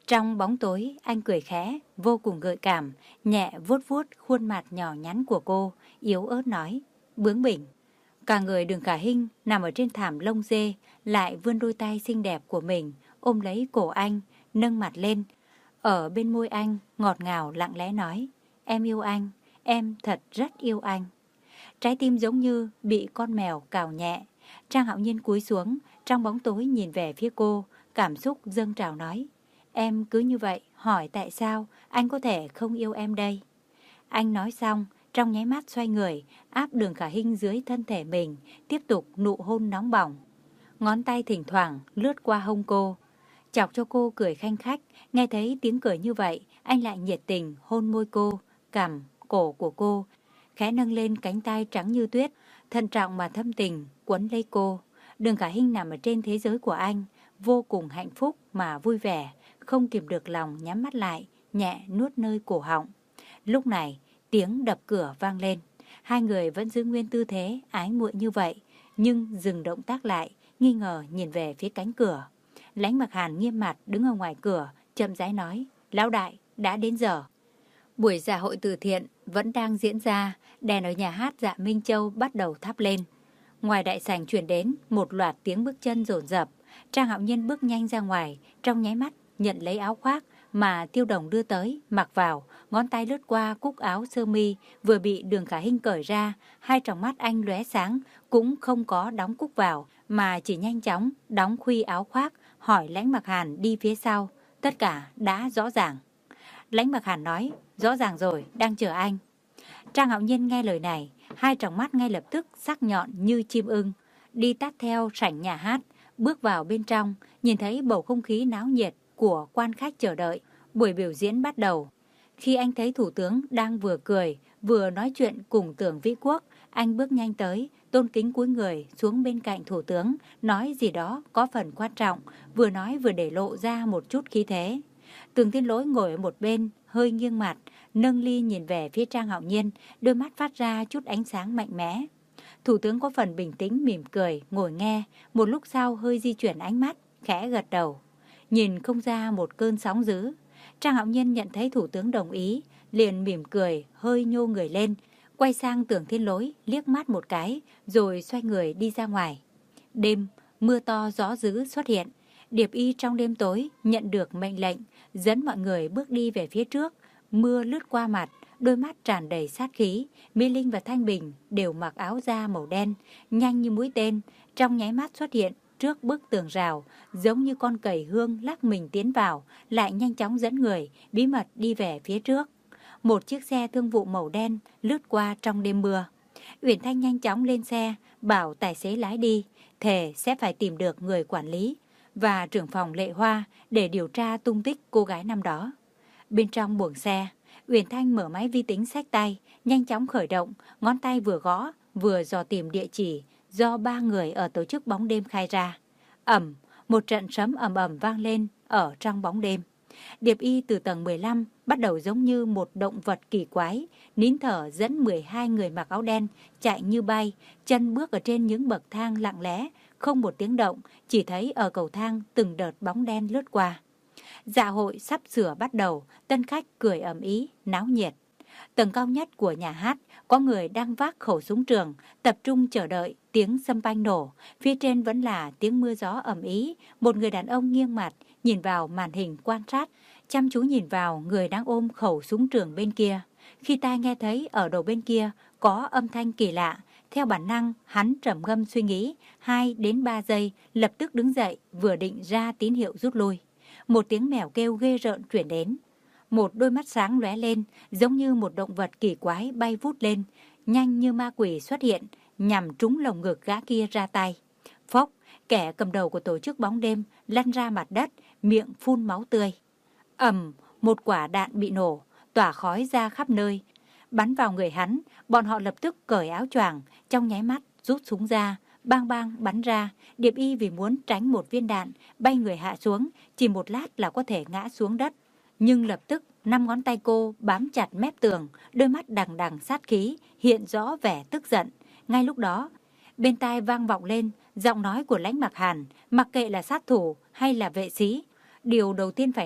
Trong bóng tối, anh cười khẽ, vô cùng gợi cảm, nhẹ vuốt vuốt khuôn mặt nhỏ nhắn của cô, yếu ớt nói, bướng bỉnh. Cả người Đường Khả Hinh nằm ở trên thảm lông dê, lại vươn đôi tay xinh đẹp của mình, ôm lấy cổ anh, nâng mặt lên. Ở bên môi anh, ngọt ngào lặng lẽ nói, em yêu anh, em thật rất yêu anh. Trái tim giống như bị con mèo cào nhẹ. Trang Hạo Nhiên cúi xuống, trong bóng tối nhìn về phía cô, cảm xúc dâng trào nói, em cứ như vậy, hỏi tại sao anh có thể không yêu em đây? Anh nói xong, trong nháy mắt xoay người, áp Đường Khả Hinh dưới thân thể mình, tiếp tục nụ hôn nóng bỏng. Ngón tay thỉnh thoảng lướt qua hông cô, chọc cho cô cười khanh khách. Nghe thấy tiếng cười như vậy, anh lại nhiệt tình hôn môi cô, cằm, cổ của cô, khẽ nâng lên cánh tay trắng như tuyết, thận trọng mà thâm tình quấn lấy cô. Đường Khả Hinh nằm ở trên thế giới của anh, vô cùng hạnh phúc mà vui vẻ, không kìm được lòng nhắm mắt lại, nhẹ nuốt nơi cổ họng. Lúc này, tiếng đập cửa vang lên. Hai người vẫn giữ nguyên tư thế ái muội như vậy, nhưng dừng động tác lại, nghi ngờ nhìn về phía cánh cửa. Lãnh Mặc Hàn nghiêm mặt đứng ở ngoài cửa, chậm rãi nói, lão đại, đã đến giờ. Buổi dạ hội từ thiện vẫn đang diễn ra, đèn ở nhà hát Dạ Minh Châu bắt đầu thắp lên. Ngoài đại sảnh truyền đến một loạt tiếng bước chân dồn dập. Trang Hạo Nhiên bước nhanh ra ngoài, trong nháy mắt nhận lấy áo khoác mà Tiêu Đồng đưa tới, mặc vào, ngón tay lướt qua cúc áo sơ mi vừa bị Đường Khả Hinh cởi ra, hai tròng mắt anh lóe sáng, cũng không có đóng cúc vào, mà chỉ nhanh chóng đóng khuy áo khoác, hỏi Lãnh Mặc Hàn đi phía sau, tất cả đã rõ ràng. Lãnh Mặc Hàn nói, rõ ràng rồi, đang chờ anh. Trang Hạo Nhiên nghe lời này, hai tròng mắt ngay lập tức sắc nhọn như chim ưng, đi tắt theo sảnh nhà hát, bước vào bên trong, nhìn thấy bầu không khí náo nhiệt của quan khách chờ đợi. Buổi biểu diễn bắt đầu. Khi anh thấy thủ tướng đang vừa cười, vừa nói chuyện cùng Tưởng Vĩ Quốc, anh bước nhanh tới, tôn kính cúi người xuống bên cạnh thủ tướng, nói gì đó có phần quan trọng, vừa nói vừa để lộ ra một chút khí thế. Tưởng Thiên Lỗi ngồi ở một bên, hơi nghiêng mặt, nâng ly nhìn về phía Trang Hạo Nhiên, đôi mắt phát ra chút ánh sáng mạnh mẽ. Thủ tướng có phần bình tĩnh mỉm cười, ngồi nghe, một lúc sau hơi di chuyển ánh mắt, khẽ gật đầu. Nhìn không ra một cơn sóng dữ. Trang Hạo Nhiên nhận thấy thủ tướng đồng ý, liền mỉm cười, hơi nhô người lên, quay sang Tưởng Thiên Lỗi, liếc mắt một cái, rồi xoay người đi ra ngoài. Đêm, mưa to gió dữ xuất hiện. Điệp Y trong đêm tối nhận được mệnh lệnh, dẫn mọi người bước đi về phía trước. Mưa lướt qua mặt, đôi mắt tràn đầy sát khí. Mỹ Linh và Thanh Bình đều mặc áo da màu đen, nhanh như mũi tên, trong nháy mắt xuất hiện trước bức tường rào, giống như con cầy hương lắc mình tiến vào, lại nhanh chóng dẫn người bí mật đi về phía trước. Một chiếc xe thương vụ màu đen lướt qua trong đêm mưa. Uyển Thanh nhanh chóng lên xe, bảo tài xế lái đi, thề sẽ phải tìm được người quản lý và trưởng phòng Lệ Hoa để điều tra tung tích cô gái năm đó. Bên trong buồng xe, Uyển Thanh mở máy vi tính xách tay, nhanh chóng khởi động, ngón tay vừa gõ, vừa dò tìm địa chỉ do ba người ở tổ chức bóng đêm khai ra. Ầm, một trận sấm ầm ầm vang lên ở trong bóng đêm. Điệp Y từ tầng mười lăm bắt đầu giống như một động vật kỳ quái, nín thở dẫn mười hai người mặc áo đen chạy như bay, chân bước ở trên những bậc thang lặng lẽ, không một tiếng động, chỉ thấy ở cầu thang từng đợt bóng đen lướt qua. Dạ hội sắp sửa bắt đầu, tân khách cười ầm ĩ, náo nhiệt. Tầng cao nhất của nhà hát, có người đang vác khẩu súng trường, tập trung chờ đợi tiếng sâm panh nổ. Phía trên vẫn là tiếng mưa gió ầm ĩ. Một người đàn ông nghiêng mặt, nhìn vào màn hình quan sát, chăm chú nhìn vào người đang ôm khẩu súng trường bên kia. Khi tai nghe thấy ở đầu bên kia có âm thanh kỳ lạ, theo bản năng hắn trầm ngâm suy nghĩ, hai đến ba giây, lập tức đứng dậy, vừa định ra tín hiệu rút lui. Một tiếng mèo kêu ghê rợn chuyển đến. Một đôi mắt sáng lóe lên, giống như một động vật kỳ quái bay vút lên, nhanh như ma quỷ xuất hiện, nhằm trúng lồng ngực gã kia ra tay. Phốc, kẻ cầm đầu của tổ chức bóng đêm lăn ra mặt đất, miệng phun máu tươi. Ầm, một quả đạn bị nổ, tỏa khói ra khắp nơi, bắn vào người hắn. Bọn họ lập tức cởi áo choàng, trong nháy mắt rút súng ra, bang bang bắn ra. Điệp Y vì muốn tránh một viên đạn, bay người hạ xuống, chỉ một lát là có thể ngã xuống đất. Nhưng lập tức năm ngón tay cô bám chặt mép tường, đôi mắt đằng đằng sát khí, hiện rõ vẻ tức giận. Ngay lúc đó, bên tai vang vọng lên giọng nói của Lãnh Mặc Hàn, mặc kệ là sát thủ hay là vệ sĩ, điều đầu tiên phải học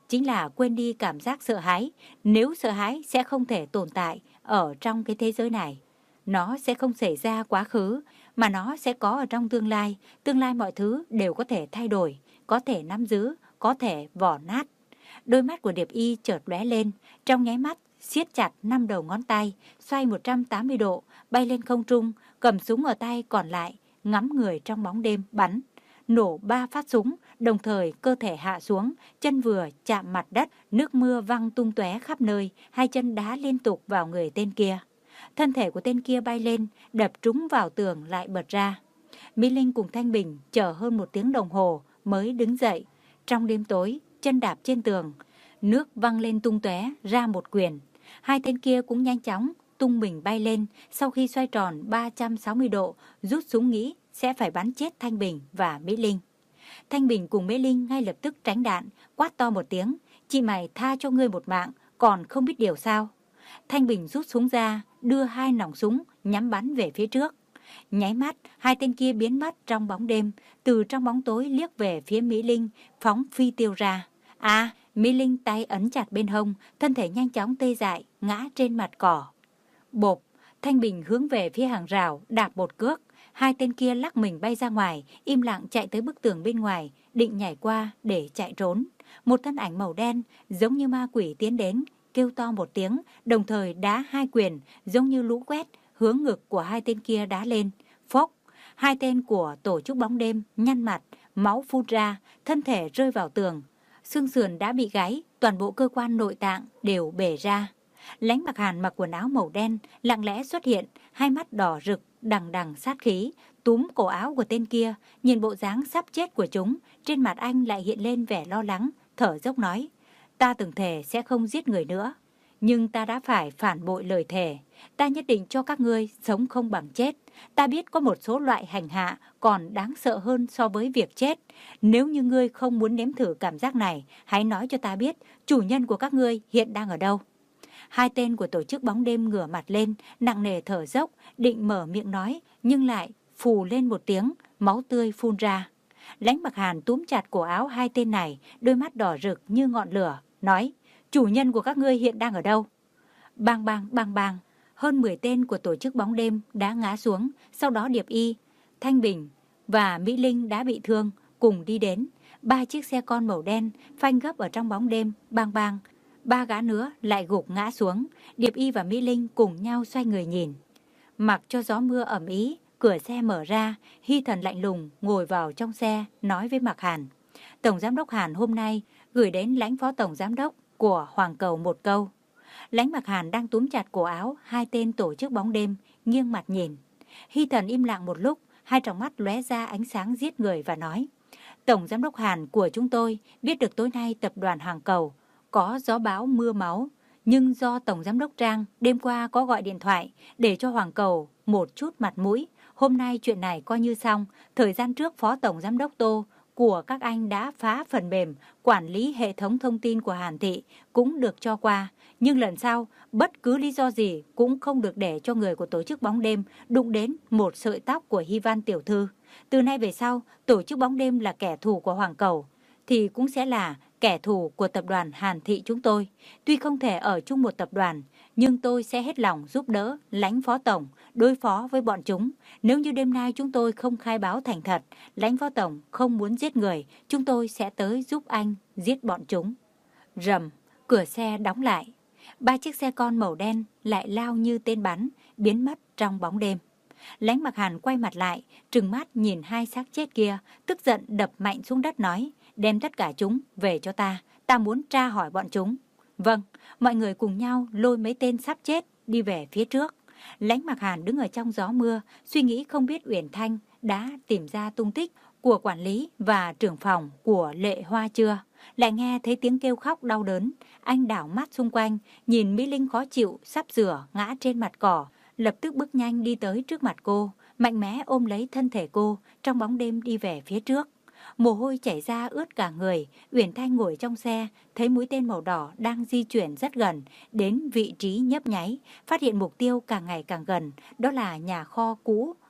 chính là quên đi cảm giác sợ hãi. Nếu sợ hãi sẽ không thể tồn tại ở trong cái thế giới này. Nó sẽ không xảy ra quá khứ, mà nó sẽ có ở trong tương lai. Tương lai mọi thứ đều có thể thay đổi, có thể nắm giữ, có thể vỏ nát. Đôi mắt của Điệp Y chợt lóe lên, trong nháy mắt siết chặt năm đầu ngón tay, xoay một trăm tám mươi độ, bay lên không trung, cầm súng ở tay còn lại, ngắm người trong bóng đêm bắn. Nổ ba phát súng, đồng thời cơ thể hạ xuống, chân vừa chạm mặt đất, nước mưa văng tung tóe khắp nơi, hai chân đá liên tục vào người tên kia. Thân thể của tên kia bay lên, đập trúng vào tường lại bật ra. Mỹ Linh cùng Thanh Bình chờ hơn một tiếng đồng hồ mới đứng dậy. Trong đêm tối, chân đạp trên tường, nước văng lên tung tóe ra một quyền. Hai tên kia cũng nhanh chóng tung mình bay lên, sau khi xoay tròn ba trăm sáu mươi độ, rút súng nghĩ sẽ phải bắn chết Thanh Bình và Mỹ Linh. Thanh Bình cùng Mỹ Linh ngay lập tức tránh đạn, quát to một tiếng, chị mày tha cho ngươi một mạng, còn không biết điều sao? Thanh Bình rút súng ra, đưa hai nòng súng nhắm bắn về phía trước. Nháy mắt, hai tên kia biến mất trong bóng đêm, từ trong bóng tối liếc về phía Mỹ Linh, phóng phi tiêu ra. À, Mỹ Linh tay ấn chặt bên hông, thân thể nhanh chóng tê dại, ngã trên mặt cỏ. Bộp, Thanh Bình hướng về phía hàng rào, đạp một cước. Hai tên kia lắc mình bay ra ngoài, im lặng chạy tới bức tường bên ngoài, định nhảy qua để chạy trốn. Một thân ảnh màu đen, giống như ma quỷ tiến đến, kêu to một tiếng, đồng thời đá hai quyền, giống như lũ quét, hướng ngực của hai tên kia đá lên. Phốc, hai tên của tổ chức bóng đêm nhăn mặt, máu phun ra, thân thể rơi vào tường. Xương sườn đã bị gãy, toàn bộ cơ quan nội tạng đều bể ra. Lãnh Mặc Hàn mặc quần áo màu đen, lặng lẽ xuất hiện, hai mắt đỏ rực, đằng đằng sát khí, túm cổ áo của tên kia, nhìn bộ dáng sắp chết của chúng, trên mặt anh lại hiện lên vẻ lo lắng, thở dốc nói, ta từng thề sẽ không giết người nữa, nhưng ta đã phải phản bội lời thề, ta nhất định cho các ngươi sống không bằng chết. Ta biết có một số loại hành hạ còn đáng sợ hơn so với việc chết. Nếu như ngươi không muốn nếm thử cảm giác này, hãy nói cho ta biết chủ nhân của các ngươi hiện đang ở đâu. Hai tên của tổ chức bóng đêm ngửa mặt lên, nặng nề thở dốc, định mở miệng nói, nhưng lại phù lên một tiếng, máu tươi phun ra. Lãnh Mặc Hàn túm chặt cổ áo hai tên này, đôi mắt đỏ rực như ngọn lửa, nói, chủ nhân của các ngươi hiện đang ở đâu? Bang bang bang bang, hơn mười tên của tổ chức bóng đêm đã ngã xuống, sau đó Điệp Y, Thanh Bình và Mỹ Linh đã bị thương, cùng đi đến. Ba chiếc xe con màu đen phanh gấp ở trong bóng đêm, bang bang. Ba gã nữa lại gục ngã xuống, Điệp Y và Mỹ Linh cùng nhau xoay người nhìn. Mặc cho gió mưa ẩm ý, cửa xe mở ra, Hy Thần lạnh lùng ngồi vào trong xe, nói với Mặc Hàn. Tổng Giám đốc Hàn hôm nay gửi đến lãnh phó tổng giám đốc của Hoàng Cầu một câu. Lãnh Mặc Hàn đang túm chặt cổ áo hai tên tổ chức bóng đêm, nghiêng mặt nhìn. Hy Thần im lặng một lúc, hai tròng mắt lóe ra ánh sáng giết người và nói. Tổng Giám đốc Hàn của chúng tôi biết được tối nay tập đoàn Hoàng Cầu có gió bão mưa máu, nhưng do Tổng Giám đốc Trang đêm qua có gọi điện thoại để cho Hoàng Cầu một chút mặt mũi. Hôm nay chuyện này coi như xong. Thời gian trước Phó Tổng Giám đốc Tô của các anh đã phá phần mềm quản lý hệ thống thông tin của Hàn Thị cũng được cho qua. Nhưng lần sau, bất cứ lý do gì cũng không được để cho người của tổ chức bóng đêm đụng đến một sợi tóc của Hy Văn tiểu thư. Từ nay về sau, tổ chức bóng đêm là kẻ thù của Hoàng Cầu, thì cũng sẽ là kẻ thù của tập đoàn Hàn Thị chúng tôi. Tuy không thể ở chung một tập đoàn, nhưng tôi sẽ hết lòng giúp đỡ lãnh phó tổng đối phó với bọn chúng. Nếu như đêm nay chúng tôi không khai báo thành thật, lãnh phó tổng không muốn giết người, chúng tôi sẽ tới giúp anh giết bọn chúng. Rầm, cửa xe đóng lại. Ba chiếc xe con màu đen lại lao như tên bắn, biến mất trong bóng đêm. Lãnh Mặc Hàn quay mặt lại, trừng mắt nhìn hai xác chết kia, tức giận đập mạnh xuống đất nói, đem tất cả chúng về cho ta, ta muốn tra hỏi bọn chúng. Vâng, mọi người cùng nhau lôi mấy tên sắp chết đi về phía trước. Lãnh Mặc Hàn đứng ở trong gió mưa, suy nghĩ không biết Uyển Thanh đã tìm ra tung tích của quản lý và trưởng phòng của Lệ Hoa chưa. Lại nghe thấy tiếng kêu khóc đau đớn, anh đảo mắt xung quanh, nhìn Mỹ Linh khó chịu, sắp rửa, ngã trên mặt cỏ, lập tức bước nhanh đi tới trước mặt cô, mạnh mẽ ôm lấy thân thể cô, trong bóng đêm đi về phía trước. Mồ hôi chảy ra ướt cả người, Uyển Thanh ngồi trong xe, thấy mũi tên màu đỏ đang di chuyển rất gần, đến vị trí nhấp nháy, phát hiện mục tiêu càng ngày càng gần, đó là nhà kho cũ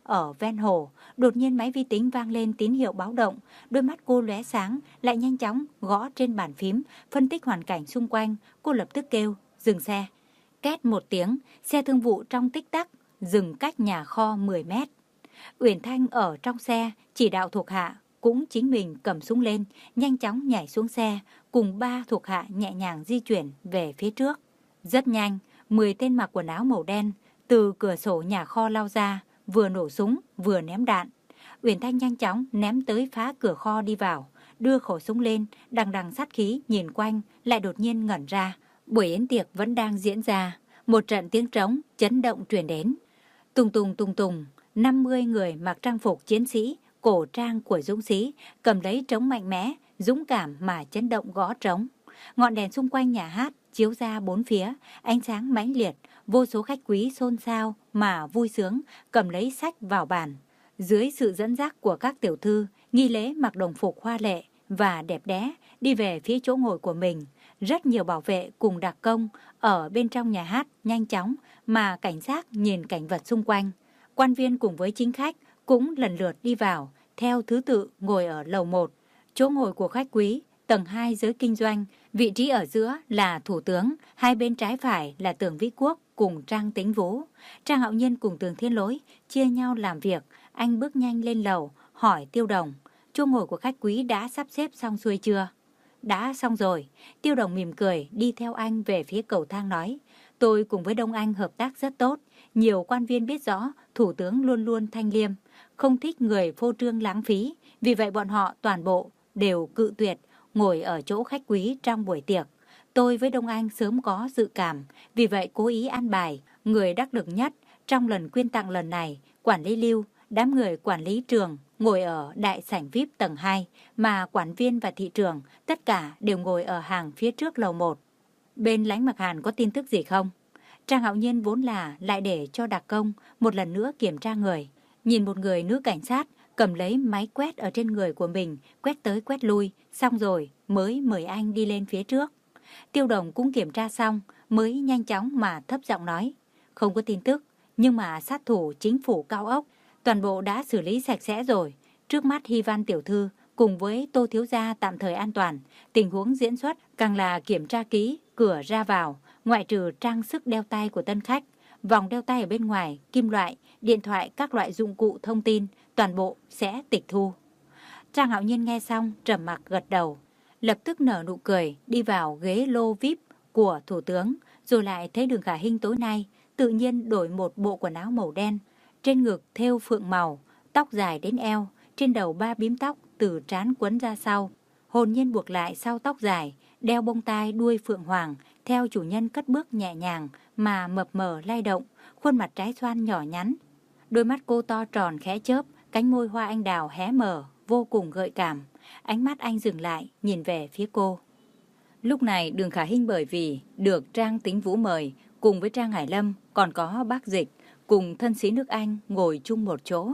ở ven hồ. Đột nhiên máy vi tính vang lên tín hiệu báo động. Đôi mắt cô lóe sáng, lại nhanh chóng gõ trên bàn phím, phân tích hoàn cảnh xung quanh. Cô lập tức kêu, dừng xe. Két một tiếng, xe thương vụ trong tích tắc, dừng cách nhà kho mười mét. Uyển Thanh ở trong xe, chỉ đạo thuộc hạ, cũng chính mình cầm súng lên, nhanh chóng nhảy xuống xe, cùng ba thuộc hạ nhẹ nhàng di chuyển về phía trước. Rất nhanh, mười tên mặc quần áo màu đen từ cửa sổ nhà kho lao ra, vừa nổ súng, vừa ném đạn. Uyển Thanh nhanh chóng ném tới phá cửa kho đi vào, đưa khẩu súng lên, đằng đằng sát khí nhìn quanh, lại đột nhiên ngẩn ra. Buổi yến tiệc vẫn đang diễn ra, một trận tiếng trống chấn động truyền đến. Tùng tùng tùng tùng, năm mươi người mặc trang phục chiến sĩ, cổ trang của dũng sĩ, cầm lấy trống mạnh mẽ, dũng cảm mà chấn động gõ trống. Ngọn đèn xung quanh nhà hát chiếu ra bốn phía, ánh sáng mãnh liệt, vô số khách quý xôn xao mà vui sướng, cầm lấy sách vào bàn. Dưới sự dẫn dắt của các tiểu thư, nghi lễ mặc đồng phục hoa lệ và đẹp đẽ đi về phía chỗ ngồi của mình. Rất nhiều bảo vệ cùng đặc công ở bên trong nhà hát nhanh chóng mà cảnh giác nhìn cảnh vật xung quanh. Quan viên cùng với chính khách cũng lần lượt đi vào, theo thứ tự ngồi ở lầu một. Chỗ ngồi của khách quý, tầng hai giới kinh doanh, vị trí ở giữa là thủ tướng, hai bên trái phải là Tưởng Vĩ Quốc cùng Trang Tính Vũ. Trang Hạo Nhiên cùng Tường Thiên Lỗi chia nhau làm việc, anh bước nhanh lên lầu, hỏi Tiêu Đồng, chỗ ngồi của khách quý đã sắp xếp xong xuôi chưa? Đã xong rồi. Tiêu Đồng mỉm cười đi theo anh về phía cầu thang nói, tôi cùng với Đông Anh hợp tác rất tốt. Nhiều quan viên biết rõ thủ tướng luôn luôn thanh liêm, không thích người phô trương lãng phí, vì vậy bọn họ toàn bộ đều cự tuyệt ngồi ở chỗ khách quý trong buổi tiệc. Tôi với Đông Anh sớm có dự cảm, vì vậy cố ý an bài người đắc lực nhất trong lần quyên tặng lần này, quản lý Lưu, đám người quản lý trường ngồi ở đại sảnh vi ai pi tầng hai, mà quản viên và thị trường tất cả đều ngồi ở hàng phía trước lầu một. Bên Lãnh Mặc Hàn có tin tức gì không? Trang Hạo Nhiên vốn là lại để cho đặc công một lần nữa kiểm tra người. Nhìn một người nữ cảnh sát cầm lấy máy quét ở trên người của mình, quét tới quét lui, xong rồi mới mời anh đi lên phía trước. Tiêu Đồng cũng kiểm tra xong, mới nhanh chóng mà thấp giọng nói, không có tin tức, nhưng mà sát thủ chính phủ cao ốc, toàn bộ đã xử lý sạch sẽ rồi. Trước mắt Hy Văn tiểu thư cùng với Tô thiếu gia tạm thời an toàn, tình huống diễn xuất càng là kiểm tra kỹ cửa ra vào, ngoại trừ trang sức đeo tay của tân khách, vòng đeo tay ở bên ngoài, kim loại, điện thoại, các loại dụng cụ thông tin, toàn bộ sẽ tịch thu. Trang Hạo Nhiên nghe xong trầm mặc gật đầu, lập tức nở nụ cười đi vào ghế lô vi ai pi của thủ tướng, rồi lại thấy Đường Khả Hinh tối nay tự nhiên đổi một bộ quần áo màu đen, trên ngực thêu phượng màu, tóc dài đến eo, trên đầu ba bím tóc từ trán quấn ra sau, hồn nhiên buộc lại sau tóc dài, đeo bông tai đuôi phượng hoàng, theo chủ nhân cất bước nhẹ nhàng mà mập mờ lay động, khuôn mặt trái xoan nhỏ nhắn. Đôi mắt cô to tròn khẽ chớp, cánh môi hoa anh đào hé mở, vô cùng gợi cảm. Ánh mắt anh dừng lại, nhìn về phía cô. Lúc này Đường Khả Hinh bởi vì được Trang Tính Vũ mời, cùng với Trang Hải Lâm, còn có bác Dịch, cùng thân sĩ nước Anh ngồi chung một chỗ.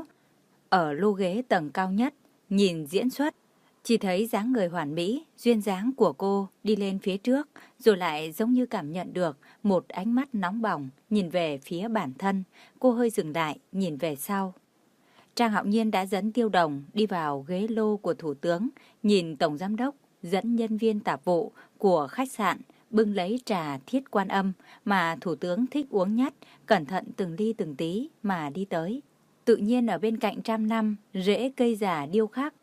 Ở lô ghế tầng cao nhất, nhìn diễn xuất, chỉ thấy dáng người hoàn mỹ, duyên dáng của cô đi lên phía trước, rồi lại giống như cảm nhận được một ánh mắt nóng bỏng nhìn về phía bản thân. Cô hơi dừng lại, nhìn về sau. Trang Hạo Nhiên đã dẫn Tiêu Đồng đi vào ghế lô của thủ tướng, nhìn tổng giám đốc dẫn nhân viên tạp vụ của khách sạn bưng lấy trà Thiết Quan Âm mà thủ tướng thích uống nhất, cẩn thận từng ly từng tí mà đi tới. Tự nhiên ở bên cạnh trăm năm rễ cây già điêu khắc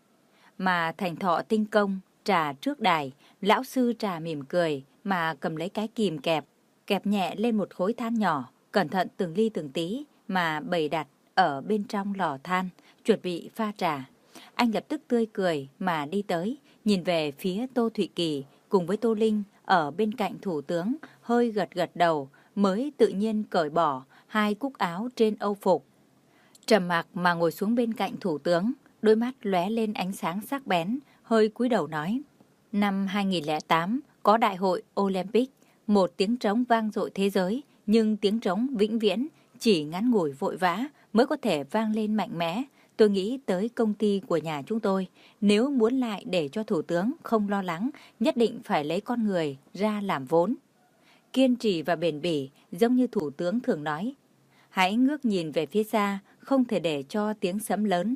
mà thành thọ tinh công trà trước đài, lão sư trà mỉm cười mà cầm lấy cái kìm kẹp, kẹp nhẹ lên một khối than nhỏ, cẩn thận từng ly từng tí mà bày đặt ở bên trong lò than, chuẩn bị pha trà. Anh lập tức tươi cười mà đi tới, nhìn về phía Tô Thụy Kỳ cùng với Tô Linh ở bên cạnh thủ tướng, hơi gật gật đầu, mới tự nhiên cởi bỏ hai cúc áo trên âu phục. Trầm mặc mà ngồi xuống bên cạnh thủ tướng, đôi mắt lóe lên ánh sáng sắc bén, hơi cúi đầu nói. Năm hai nghìn lẻ tám có đại hội Olympic, một tiếng trống vang dội thế giới, nhưng tiếng trống vĩnh viễn chỉ ngắn ngủi vội vã mới có thể vang lên mạnh mẽ. Tôi nghĩ tới công ty của nhà chúng tôi, nếu muốn lại để cho thủ tướng không lo lắng, nhất định phải lấy con người ra làm vốn. Kiên trì và bền bỉ, giống như thủ tướng thường nói. Hãy ngước nhìn về phía xa, không thể để cho tiếng sấm lớn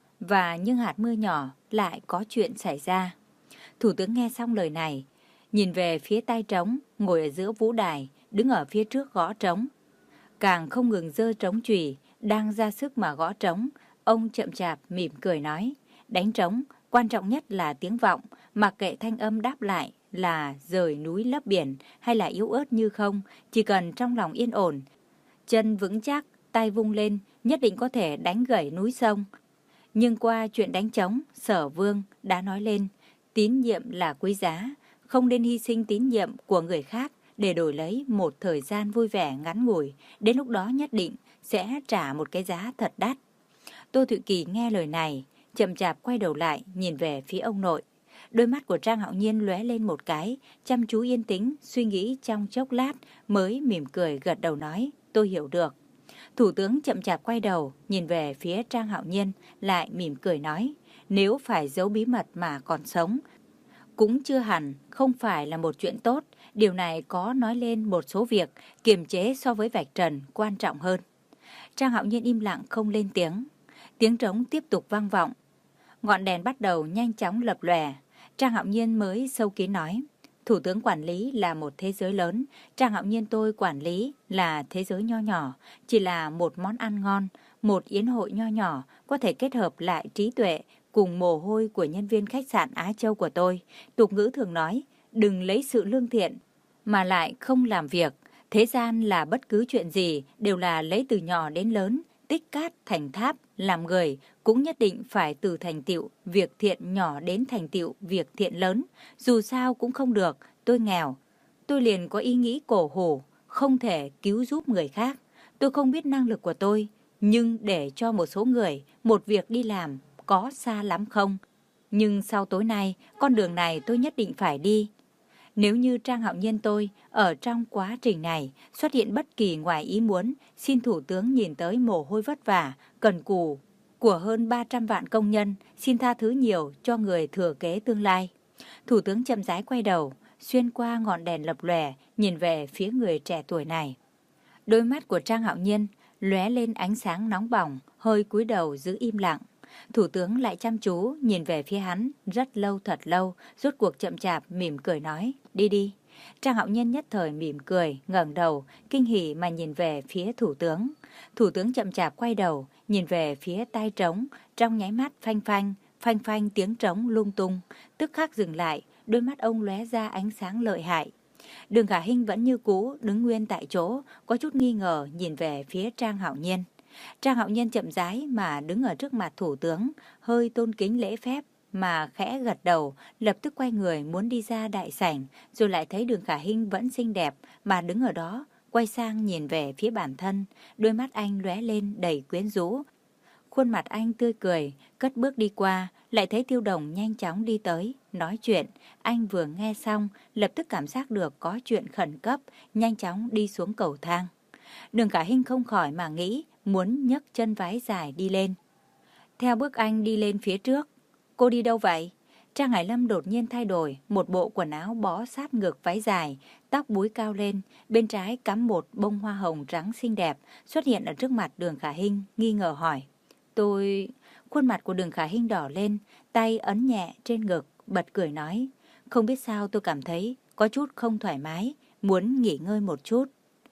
và những hạt mưa nhỏ lại có chuyện xảy ra. Thủ tướng nghe xong lời này, nhìn về phía tay trống, ngồi ở giữa vũ đài, đứng ở phía trước gõ trống. Càng không ngừng giơ trống chùy, đang ra sức mà gõ trống, ông chậm chạp mỉm cười nói, đánh trống, quan trọng nhất là tiếng vọng, mặc kệ thanh âm đáp lại là rời núi lấp biển hay là yếu ớt như không, chỉ cần trong lòng yên ổn, chân vững chắc, tay vung lên, nhất định có thể đánh gãy núi sông. Nhưng qua chuyện đánh trống, Sở Vương đã nói lên, tín nhiệm là quý giá, không nên hy sinh tín nhiệm của người khác để đổi lấy một thời gian vui vẻ ngắn ngủi, đến lúc đó nhất định sẽ trả một cái giá thật đắt. Tô Thụy Kỳ nghe lời này, chậm chạp quay đầu lại nhìn về phía ông nội. Đôi mắt của Trang Hạo Nhiên lóe lên một cái, chăm chú yên tĩnh, suy nghĩ trong chốc lát mới mỉm cười gật đầu nói, tôi hiểu được. Thủ tướng chậm chạp quay đầu, nhìn về phía Trang Hạo Nhiên, lại mỉm cười nói, nếu phải giấu bí mật mà còn sống, cũng chưa hẳn không phải là một chuyện tốt. Điều này có nói lên một số việc kiềm chế so với vạch trần quan trọng hơn. Trang Hạo Nhiên im lặng không lên tiếng. Tiếng trống tiếp tục vang vọng. Ngọn đèn bắt đầu nhanh chóng lập lòe. Trang Hạo Nhiên mới sâu kín nói, Thủ tướng quản lý là một thế giới lớn, Trang Hạo Nhiên tôi quản lý là thế giới nho nhỏ, chỉ là một món ăn ngon, một yến hội nho nhỏ có thể kết hợp lại trí tuệ cùng mồ hôi của nhân viên khách sạn Á Châu của tôi. Tục ngữ thường nói, đừng lấy sự lương thiện mà lại không làm việc. Thế gian là bất cứ chuyện gì đều là lấy từ nhỏ đến lớn, tích cát thành tháp, làm người cũng nhất định phải từ thành tựu việc thiện nhỏ đến thành tựu việc thiện lớn. Dù sao cũng không được, tôi nghèo, tôi liền có ý nghĩ cổ hủ, không thể cứu giúp người khác. Tôi không biết năng lực của tôi, nhưng để cho một số người một việc đi làm có xa lắm không? Nhưng sau tối nay, con đường này tôi nhất định phải đi. Nếu như Trang Hạo Nhiên tôi ở trong quá trình này xuất hiện bất kỳ ngoài ý muốn, xin Thủ tướng nhìn tới mồ hôi vất vả, cần cù của hơn ba trăm vạn công nhân, xin tha thứ nhiều cho người thừa kế tương lai. Thủ tướng chậm rãi quay đầu, xuyên qua ngọn đèn lập lòe, nhìn về phía người trẻ tuổi này. Đôi mắt của Trang Hạo Nhiên lóe lên ánh sáng nóng bỏng, hơi cúi đầu giữ im lặng. Thủ tướng lại chăm chú nhìn về phía hắn rất lâu thật lâu, rốt cuộc chậm chạp mỉm cười nói, đi đi. Trang Hạo Nhiên nhất thời mỉm cười, ngẩng đầu, kinh hỉ mà nhìn về phía thủ tướng. Thủ tướng chậm chạp quay đầu, nhìn về phía tay trống, trong nháy mắt phanh phanh, phanh phanh tiếng trống lung tung, tức khắc dừng lại, đôi mắt ông lóe ra ánh sáng lợi hại. Đường Khả Hinh vẫn như cũ, đứng nguyên tại chỗ, có chút nghi ngờ nhìn về phía Trang Hạo Nhiên. Trang Hạo Nhiên chậm rãi mà đứng ở trước mặt thủ tướng, hơi tôn kính lễ phép mà khẽ gật đầu, lập tức quay người muốn đi ra đại sảnh, rồi lại thấy Đường Khả Hinh vẫn xinh đẹp mà đứng ở đó, quay sang nhìn về phía bản thân, đôi mắt anh lóe lên đầy quyến rũ. Khuôn mặt anh tươi cười, cất bước đi qua, lại thấy Tiêu Đồng nhanh chóng đi tới, nói chuyện. Anh vừa nghe xong, lập tức cảm giác được có chuyện khẩn cấp, nhanh chóng đi xuống cầu thang. Đường Khả Hinh không khỏi mà nghĩ, muốn nhấc chân váy dài đi lên. Theo bước anh đi lên phía trước. Cô đi đâu vậy? Trang Hải Lâm đột nhiên thay đổi, một bộ quần áo bó sát ngực váy dài, tóc búi cao lên, bên trái cắm một bông hoa hồng trắng xinh đẹp, xuất hiện ở trước mặt Đường Khả Hinh, nghi ngờ hỏi. Tôi... Khuôn mặt của Đường Khả Hinh đỏ lên, tay ấn nhẹ trên ngực, bật cười nói. Không biết sao tôi cảm thấy có chút không thoải mái, muốn nghỉ ngơi một chút.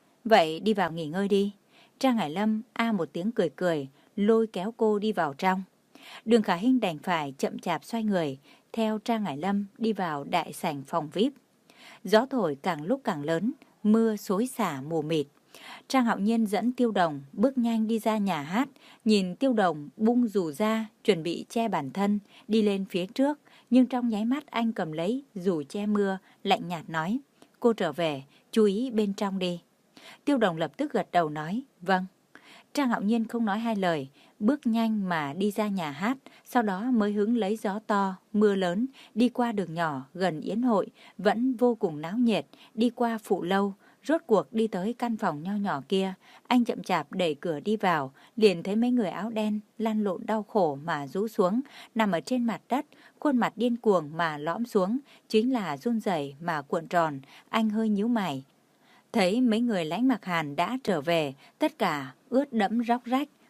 Vậy đi vào nghỉ ngơi đi. Trang Hải Lâm a một tiếng cười cười, lôi kéo cô đi vào trong. Đường Khả Hinh đành phải chậm chạp xoay người, theo Trang Hải Lâm đi vào đại sảnh phòng vi ai pi. Gió thổi càng lúc càng lớn, mưa xối xả mù mịt. Trang Hạo Nhiên dẫn Tiêu Đồng bước nhanh đi ra nhà hát, nhìn Tiêu Đồng bung dù ra, chuẩn bị che bản thân, đi lên phía trước, nhưng trong nháy mắt anh cầm lấy dù che mưa, lạnh nhạt nói, cô trở về, chú ý bên trong đi. Tiêu Đồng lập tức gật đầu nói, vâng. Trang Hạo Nhiên không nói hai lời, bước nhanh mà đi ra nhà hát, sau đó mới hứng lấy gió to, mưa lớn, đi qua đường nhỏ gần yến hội, vẫn vô cùng náo nhiệt, đi qua phụ lâu, rốt cuộc đi tới căn phòng nho nhỏ kia. Anh chậm chạp đẩy cửa đi vào, liền thấy mấy người áo đen lăn lộn đau khổ mà rũ xuống, nằm ở trên mặt đất, khuôn mặt điên cuồng mà lõm xuống, chính là run rẩy mà cuộn tròn. Anh hơi nhíu mày. Thấy mấy người Lãnh Mặc Hàn đã trở về, tất cả ướt đẫm róc rách,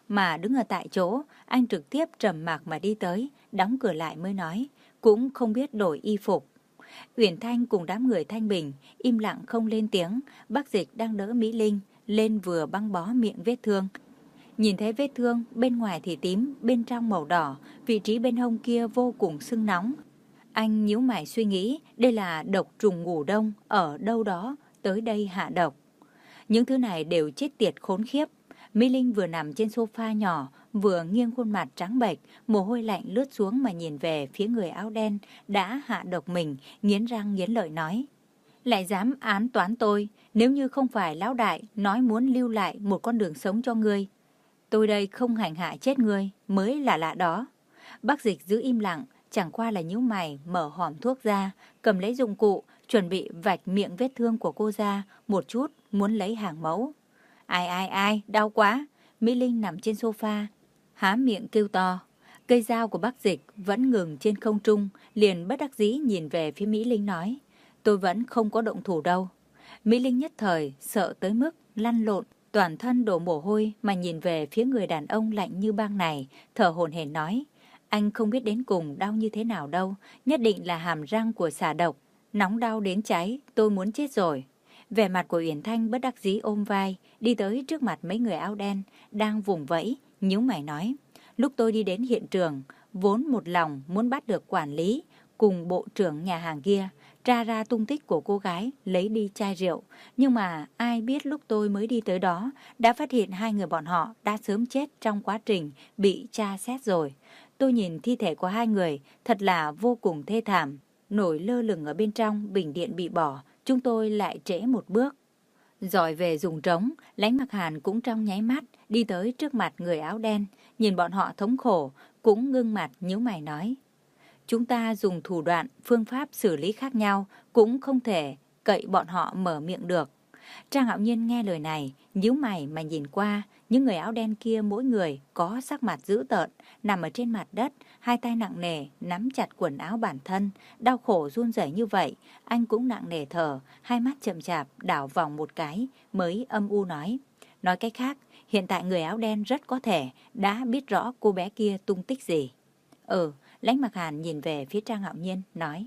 mà đứng ở tại chỗ. Anh trực tiếp trầm mặc mà đi tới, đóng cửa lại mới nói, cũng không biết đổi y phục. Uyển Thanh cùng đám người Thanh Bình im lặng không lên tiếng. Bác Dịch đang đỡ Mỹ Linh lên vừa băng bó miệng vết thương. Nhìn thấy vết thương, bên ngoài thì tím, bên trong màu đỏ, vị trí bên hông kia vô cùng sưng nóng. Anh nhíu mày suy nghĩ, đây là độc trùng ngủ đông, ở đâu đó, tới đây hạ độc. Những thứ này đều chết tiệt khốn khiếp. Mỹ Linh vừa nằm trên sofa nhỏ, vừa nghiêng khuôn mặt trắng bệch, mồ hôi lạnh lướt xuống mà nhìn về phía người áo đen đã hạ độc mình, nghiến răng nghiến lợi nói. Lại dám án toán tôi, nếu như không phải lão đại nói muốn lưu lại một con đường sống cho ngươi, tôi đây không hành hạ chết ngươi, mới là lạ đó. Bác Dịch giữ im lặng, chẳng qua là nhíu mày mở hòm thuốc ra, cầm lấy dụng cụ, chuẩn bị vạch miệng vết thương của cô ra một chút, muốn lấy hàng mẫu. Ai ai ai, đau quá. Mỹ Linh nằm trên sofa, há miệng kêu to. Cây dao của bác Dịch vẫn ngừng trên không trung, liền bất đắc dĩ nhìn về phía Mỹ Linh nói, tôi vẫn không có động thủ đâu. Mỹ Linh nhất thời sợ tới mức lăn lộn, toàn thân đổ mồ hôi mà nhìn về phía người đàn ông lạnh như băng này, thở hổn hển nói, anh không biết đến cùng đau như thế nào đâu, nhất định là hàm răng của xà độc, nóng đau đến cháy, tôi muốn chết rồi. Vẻ mặt của Uyển Thanh bất đắc dĩ ôm vai, đi tới trước mặt mấy người áo đen đang vùng vẫy, nhíu mày nói, lúc tôi đi đến hiện trường, vốn một lòng muốn bắt được quản lý cùng bộ trưởng nhà hàng kia, tra ra tung tích của cô gái lấy đi chai rượu, nhưng mà ai biết lúc tôi mới đi tới đó đã phát hiện hai người bọn họ đã sớm chết trong quá trình bị tra xét rồi. Tôi nhìn thi thể của hai người thật là vô cùng thê thảm, nổi lơ lửng ở bên trong bình điện bị bỏ, chúng tôi lại trễ một bước. Giỏi về dùng trống, Lãnh Mặc Hàn cũng trong nháy mắt đi tới trước mặt người áo đen, nhìn bọn họ thống khổ, cũng ngưng mặt nhíu mày nói. Chúng ta dùng thủ đoạn, phương pháp xử lý khác nhau, cũng không thể cậy bọn họ mở miệng được. Trang Hạo Nhiên nghe lời này, nhíu mày mà nhìn qua, những người áo đen kia mỗi người có sắc mặt dữ tợn, nằm ở trên mặt đất, hai tay nặng nề, nắm chặt quần áo bản thân, đau khổ run rẩy như vậy, anh cũng nặng nề thở, hai mắt chậm chạp đảo vòng một cái, mới âm u nói. Nói cách khác, hiện tại người áo đen rất có thể đã biết rõ cô bé kia tung tích gì. Ừ, Lãnh Mặc Hàn nhìn về phía Trang Hạo Nhiên, nói.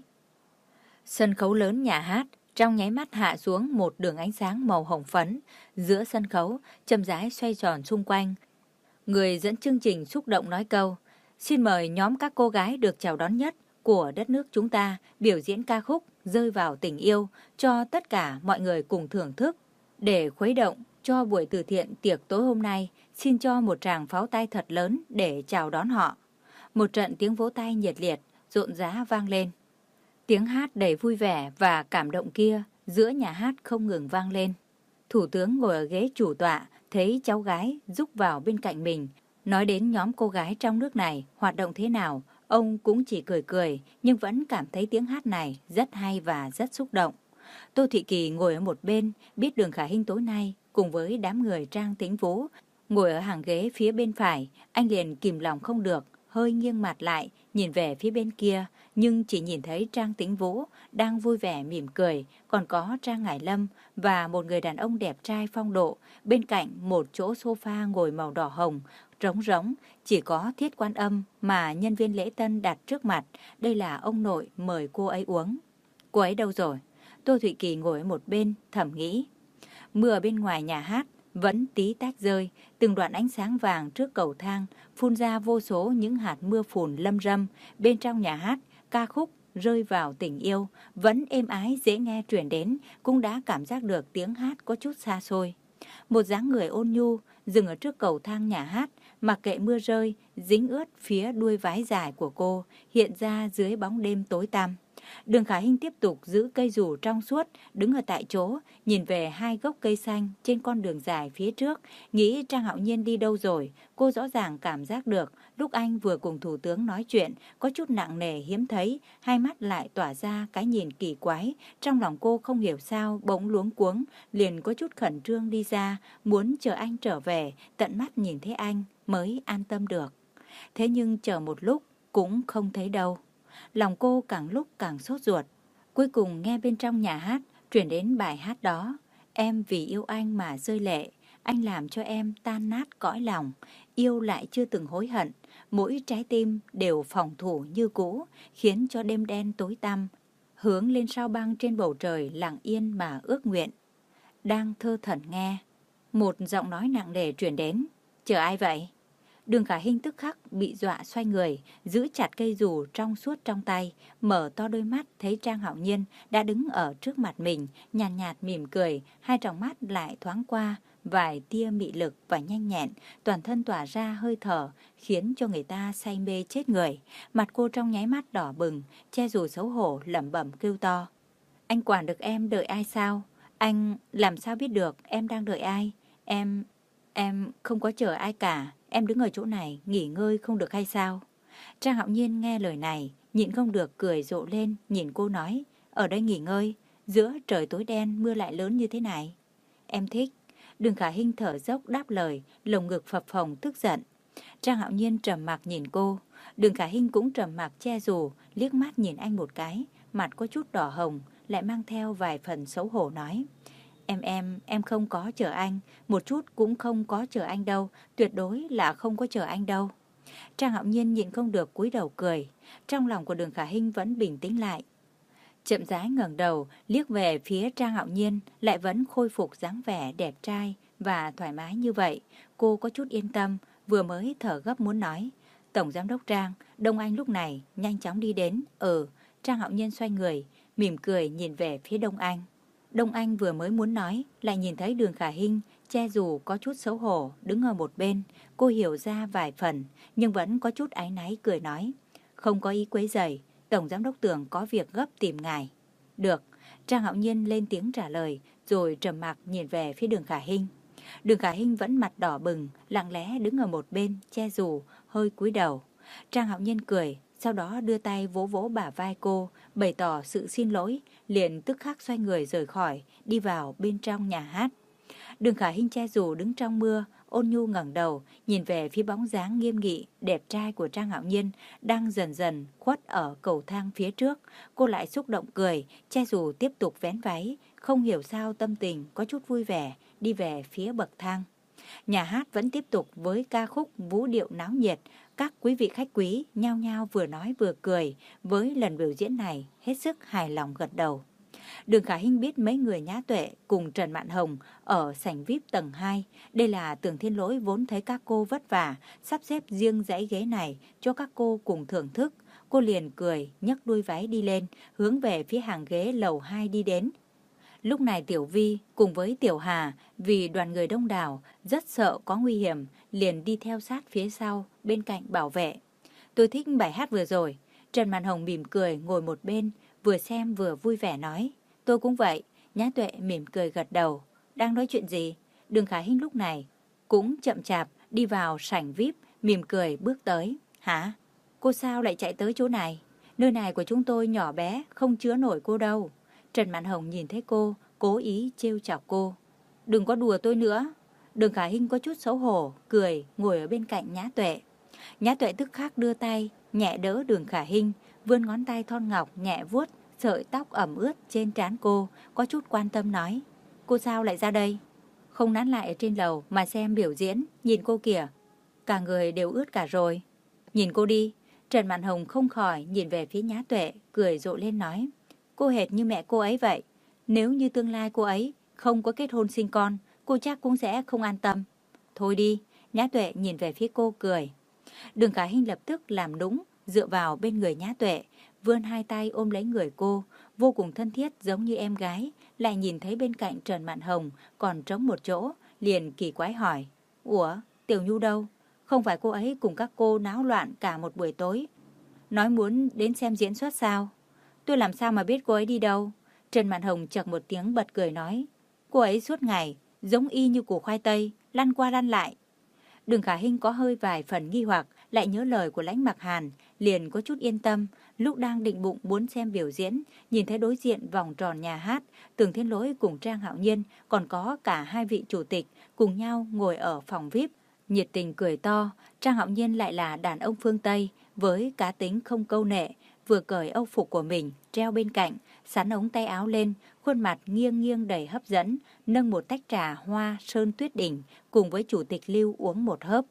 Sân khấu lớn nhà hát, trong nháy mắt hạ xuống một đường ánh sáng màu hồng phấn, giữa sân khấu, chậm rãi xoay tròn xung quanh. Người dẫn chương trình xúc động nói câu, xin mời nhóm các cô gái được chào đón nhất của đất nước chúng ta biểu diễn ca khúc Rơi vào tình yêu cho tất cả mọi người cùng thưởng thức. Để khuấy động cho buổi từ thiện tiệc tối hôm nay, xin cho một tràng pháo tay thật lớn để chào đón họ. Một trận tiếng vỗ tay nhiệt liệt, rộn rã vang lên. Tiếng hát đầy vui vẻ và cảm động kia giữa nhà hát không ngừng vang lên. Thủ tướng ngồi ở ghế chủ tọa, thấy cháu gái rúc vào bên cạnh mình. Nói đến nhóm cô gái trong nước này hoạt động thế nào, ông cũng chỉ cười cười, nhưng vẫn cảm thấy tiếng hát này rất hay và rất xúc động. Tô Thị Kỳ ngồi ở một bên, biết Đường Khả Hinh tối nay cùng với đám người Trang Tĩnh Vũ ngồi ở hàng ghế phía bên phải, anh liền kìm lòng không được, hơi nghiêng mặt lại, nhìn về phía bên kia, nhưng chỉ nhìn thấy Trang Tĩnh Vũ đang vui vẻ mỉm cười, còn có Trang Ngải Lâm và một người đàn ông đẹp trai phong độ, bên cạnh một chỗ sofa ngồi màu đỏ hồng, trống rỗng, chỉ có Thiết Quan Âm mà nhân viên lễ tân đặt trước mặt, đây là ông nội mời cô ấy uống. Cô ấy đâu rồi? Tô Thụy Kỳ ngồi ở một bên, thầm nghĩ. Mưa ở bên ngoài nhà hát vẫn tí tách rơi, từng đoạn ánh sáng vàng trước cầu thang phun ra vô số những hạt mưa phùn lâm râm. Bên trong nhà hát, ca khúc Rơi vào tình yêu vẫn êm ái dễ nghe truyền đến, cũng đã cảm giác được tiếng hát có chút xa xôi. Một dáng người ôn nhu dừng ở trước cầu thang nhà hát, mặc kệ mưa rơi dính ướt phía đuôi váy dài của cô hiện ra dưới bóng đêm tối tăm. Đường Khả Hinh tiếp tục giữ cây dù trong suốt, đứng ở tại chỗ, nhìn về hai gốc cây xanh trên con đường dài phía trước, nghĩ Trang Hạo Nhiên đi đâu rồi. Cô rõ ràng cảm giác được, lúc anh vừa cùng Thủ tướng nói chuyện, có chút nặng nề hiếm thấy, hai mắt lại tỏa ra cái nhìn kỳ quái. Trong lòng cô không hiểu sao, bỗng luống cuống, liền có chút khẩn trương đi ra, muốn chờ anh trở về, tận mắt nhìn thấy anh mới an tâm được. Thế nhưng chờ một lúc, cũng không thấy đâu. Lòng cô càng lúc càng sốt ruột. Cuối cùng nghe bên trong nhà hát truyền đến bài hát đó. Em vì yêu anh mà rơi lệ, anh làm cho em tan nát cõi lòng. yêu lại chưa từng hối hận, mỗi trái tim đều phòng thủ như cũ, khiến cho đêm đen tối tăm, hướng lên sao băng trên bầu trời lặng yên mà ước nguyện. Đang thơ thẩn nghe, một giọng nói nặng nề truyền đến. Chờ ai vậy? Đường Khả Hinh tức khắc bị dọa xoay người, giữ chặt cây dù trong suốt trong tay, mở to đôi mắt thấy Trang Hạo Nhiên đã đứng ở trước mặt mình, nhàn nhạt, nhạt mỉm cười, hai tròng mắt lại thoáng qua vài tia mị lực và nhanh nhẹn, toàn thân tỏa ra hơi thở, khiến cho người ta say mê chết người. Mặt cô trong nháy mắt đỏ bừng, che dù xấu hổ lẩm bẩm kêu to. Anh quản được em đợi ai sao? Anh làm sao biết được em đang đợi ai? Em... em không có chờ ai cả. Em đứng ở chỗ này, nghỉ ngơi không được hay sao? Trang Hạo Nhiên nghe lời này, nhịn không được cười rộ lên, nhìn cô nói. Ở đây nghỉ ngơi, giữa trời tối đen, mưa lại lớn như thế này. Em thích. Đường Khả Hinh thở dốc đáp lời, lồng ngực phập phồng tức giận. Trang Hạo Nhiên trầm mặc nhìn cô. Đường Khả Hinh cũng trầm mặc che dù, liếc mắt nhìn anh một cái, mặt có chút đỏ hồng, lại mang theo vài phần xấu hổ nói. Em em, em không có chờ anh, một chút cũng không có chờ anh đâu, tuyệt đối là không có chờ anh đâu. Trang Hạo Nhiên nhịn không được cúi đầu cười, trong lòng của Đường Khả Hinh vẫn bình tĩnh lại. Chậm rãi ngẩng đầu, liếc về phía Trang Hạo Nhiên, lại vẫn khôi phục dáng vẻ đẹp trai và thoải mái như vậy. Cô có chút yên tâm, vừa mới thở gấp muốn nói. Tổng giám đốc Trang, Đông Anh lúc này nhanh chóng đi đến. Ừ, Trang Hạo Nhiên xoay người, mỉm cười nhìn về phía Đông Anh. Đông Anh vừa mới muốn nói, lại nhìn thấy Đường Khả Hinh che dù có chút xấu hổ đứng ở một bên. Cô hiểu ra vài phần, nhưng vẫn có chút áy náy cười nói. Không có ý quấy rầy, Tổng giám đốc Tưởng có việc gấp tìm ngài. Được, Trang Hạo Nhiên lên tiếng trả lời, rồi trầm mặc nhìn về phía Đường Khả Hinh. Đường Khả Hinh vẫn mặt đỏ bừng, lặng lẽ đứng ở một bên, che dù, hơi cúi đầu. Trang Hạo Nhiên cười, sau đó đưa tay vỗ vỗ bả vai cô, bày tỏ sự xin lỗi, liền tức khắc xoay người rời khỏi, đi vào bên trong nhà hát. Đường Khả Hinh che dù đứng trong mưa, ôn nhu ngẩng đầu, nhìn về phía bóng dáng nghiêm nghị, đẹp trai của Trang Hạo Nhiên đang dần dần khuất ở cầu thang phía trước. Cô lại xúc động cười, che dù tiếp tục vén váy, không hiểu sao tâm tình có chút vui vẻ, đi về phía bậc thang. Nhà hát vẫn tiếp tục với ca khúc vũ điệu náo nhiệt. Các quý vị khách quý nhao nhao vừa nói vừa cười, với lần biểu diễn này hết sức hài lòng gật đầu. Đường Khả Hinh biết mấy người Nhã Tuệ cùng Trần Mạn Hồng ở sảnh vi ai pi tầng hai. Đây là Tưởng Thiên Lỗi vốn thấy các cô vất vả, sắp xếp riêng dãy ghế này cho các cô cùng thưởng thức. Cô liền cười, nhấc đuôi váy đi lên, hướng về phía hàng ghế lầu hai đi đến. Lúc này Tiểu Vi cùng với Tiểu Hà vì đoàn người đông đảo rất sợ có nguy hiểm, liền đi theo sát phía sau bên cạnh bảo vệ. Tôi thích bài hát vừa rồi. Trần Mạn Hồng mỉm cười ngồi một bên, vừa xem vừa vui vẻ nói. Tôi cũng vậy. Nhã Tuệ mỉm cười gật đầu. Đang nói chuyện gì? Đường Khả Hinh lúc này cũng chậm chạp đi vào sảnh vi ai pi, mỉm cười bước tới. Hả? Cô sao lại chạy tới chỗ này? Nơi này của chúng tôi nhỏ bé, không chứa nổi cô đâu. Trần Mạn Hồng nhìn thấy cô, cố ý trêu chọc cô. Đừng có đùa tôi nữa. Đường Khả Hinh có chút xấu hổ, cười, ngồi ở bên cạnh Nhã Tuệ. Nhã Tuệ tức khắc đưa tay, nhẹ đỡ Đường Khả Hinh, vươn ngón tay thon ngọc nhẹ vuốt sợi tóc ẩm ướt trên trán cô, có chút quan tâm nói. Cô sao lại ra đây? Không nán lại ở trên lầu mà xem biểu diễn, nhìn cô kìa. Cả người đều ướt cả rồi. Nhìn cô đi. Trần Mạn Hồng không khỏi nhìn về phía Nhã Tuệ, cười rộ lên nói. Cô hệt như mẹ cô ấy vậy. Nếu như tương lai cô ấy không có kết hôn sinh con, cô chắc cũng sẽ không an tâm. Thôi đi. Nhã Tuệ nhìn về phía cô cười. Đường Khả Hinh lập tức làm nũng, dựa vào bên người Nhã Tuệ, vươn hai tay ôm lấy người cô, vô cùng thân thiết giống như em gái. Lại nhìn thấy bên cạnh Trần Mạn Hồng còn trống một chỗ, liền kỳ quái hỏi. Ủa, Tiểu Nhu đâu? Không phải cô ấy cùng các cô náo loạn cả một buổi tối, nói muốn đến xem diễn xuất sao? Tôi làm sao mà biết cô ấy đi đâu? Trần Mạn Hồng chậc một tiếng bật cười nói. Cô ấy suốt ngày giống y như củ khoai tây, lăn qua lăn lại. Đường Khả Hinh có hơi vài phần nghi hoặc, lại nhớ lời của Lãnh Mặc Hàn, liền có chút yên tâm. Lúc đang định bụng muốn xem biểu diễn, nhìn thấy đối diện vòng tròn nhà hát, Tưởng Thiên Lỗi cùng Trang Hạo Nhiên, còn có cả hai vị chủ tịch cùng nhau ngồi ở phòng vi ai pi, nhiệt tình cười to. Trang Hạo Nhiên lại là đàn ông phương Tây, với cá tính không câu nệ, vừa cởi âu phục của mình treo bên cạnh, sắn ống tay áo lên, khuôn mặt nghiêng nghiêng đầy hấp dẫn, nâng một tách trà hoa sơn tuyết đỉnh cùng với chủ tịch Lưu uống một hớp.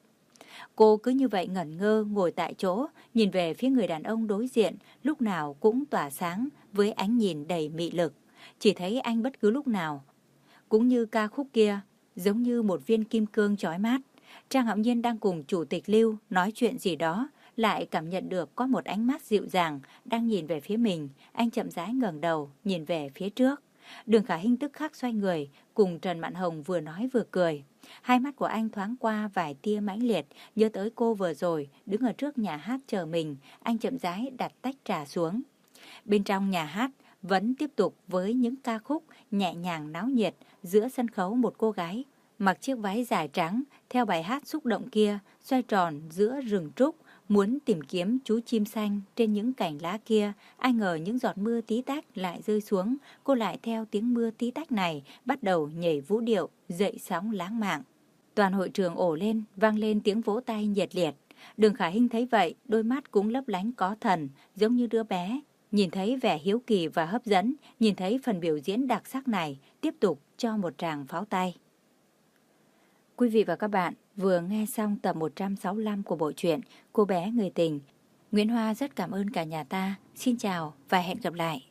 Cô cứ như vậy ngẩn ngơ ngồi tại chỗ, nhìn về phía người đàn ông đối diện, lúc nào cũng tỏa sáng với ánh nhìn đầy mị lực. Chỉ thấy anh bất cứ lúc nào cũng như ca khúc kia, giống như một viên kim cương chói mắt. Trang Hạo Nhiên đang cùng Chủ tịch Lưu nói chuyện gì đó, lại cảm nhận được có một ánh mắt dịu dàng đang nhìn về phía mình. Anh chậm rãi ngẩng đầu, nhìn về phía trước. Đường Khả Hinh tức khắc xoay người, cùng Trần Mạn Hồng vừa nói vừa cười. Hai mắt của anh thoáng qua vài tia mãnh liệt, nhớ tới cô vừa rồi đứng ở trước nhà hát chờ mình. Anh chậm rãi đặt tách trà xuống. Bên trong nhà hát vẫn tiếp tục với những ca khúc nhẹ nhàng náo nhiệt. Giữa sân khấu một cô gái mặc chiếc váy dài trắng theo bài hát xúc động kia, xoay tròn giữa rừng trúc, muốn tìm kiếm chú chim xanh trên những cành lá kia. Ai ngờ những giọt mưa tí tách lại rơi xuống, cô lại theo tiếng mưa tí tách này bắt đầu nhảy vũ điệu, dậy sóng lãng mạn. Toàn hội trường ồ lên, vang lên tiếng vỗ tay nhiệt liệt. Đường Khả Hinh thấy vậy, đôi mắt cũng lấp lánh có thần, giống như đứa bé. Nhìn thấy vẻ hiếu kỳ và hấp dẫn, nhìn thấy phần biểu diễn đặc sắc này, tiếp tục cho một tràng pháo tay. Quý vị và các bạn vừa nghe xong tập một trăm sáu mươi lăm của bộ truyện Cô bé người tình. Nguyễn Hoa rất cảm ơn cả nhà ta. Xin chào và hẹn gặp lại.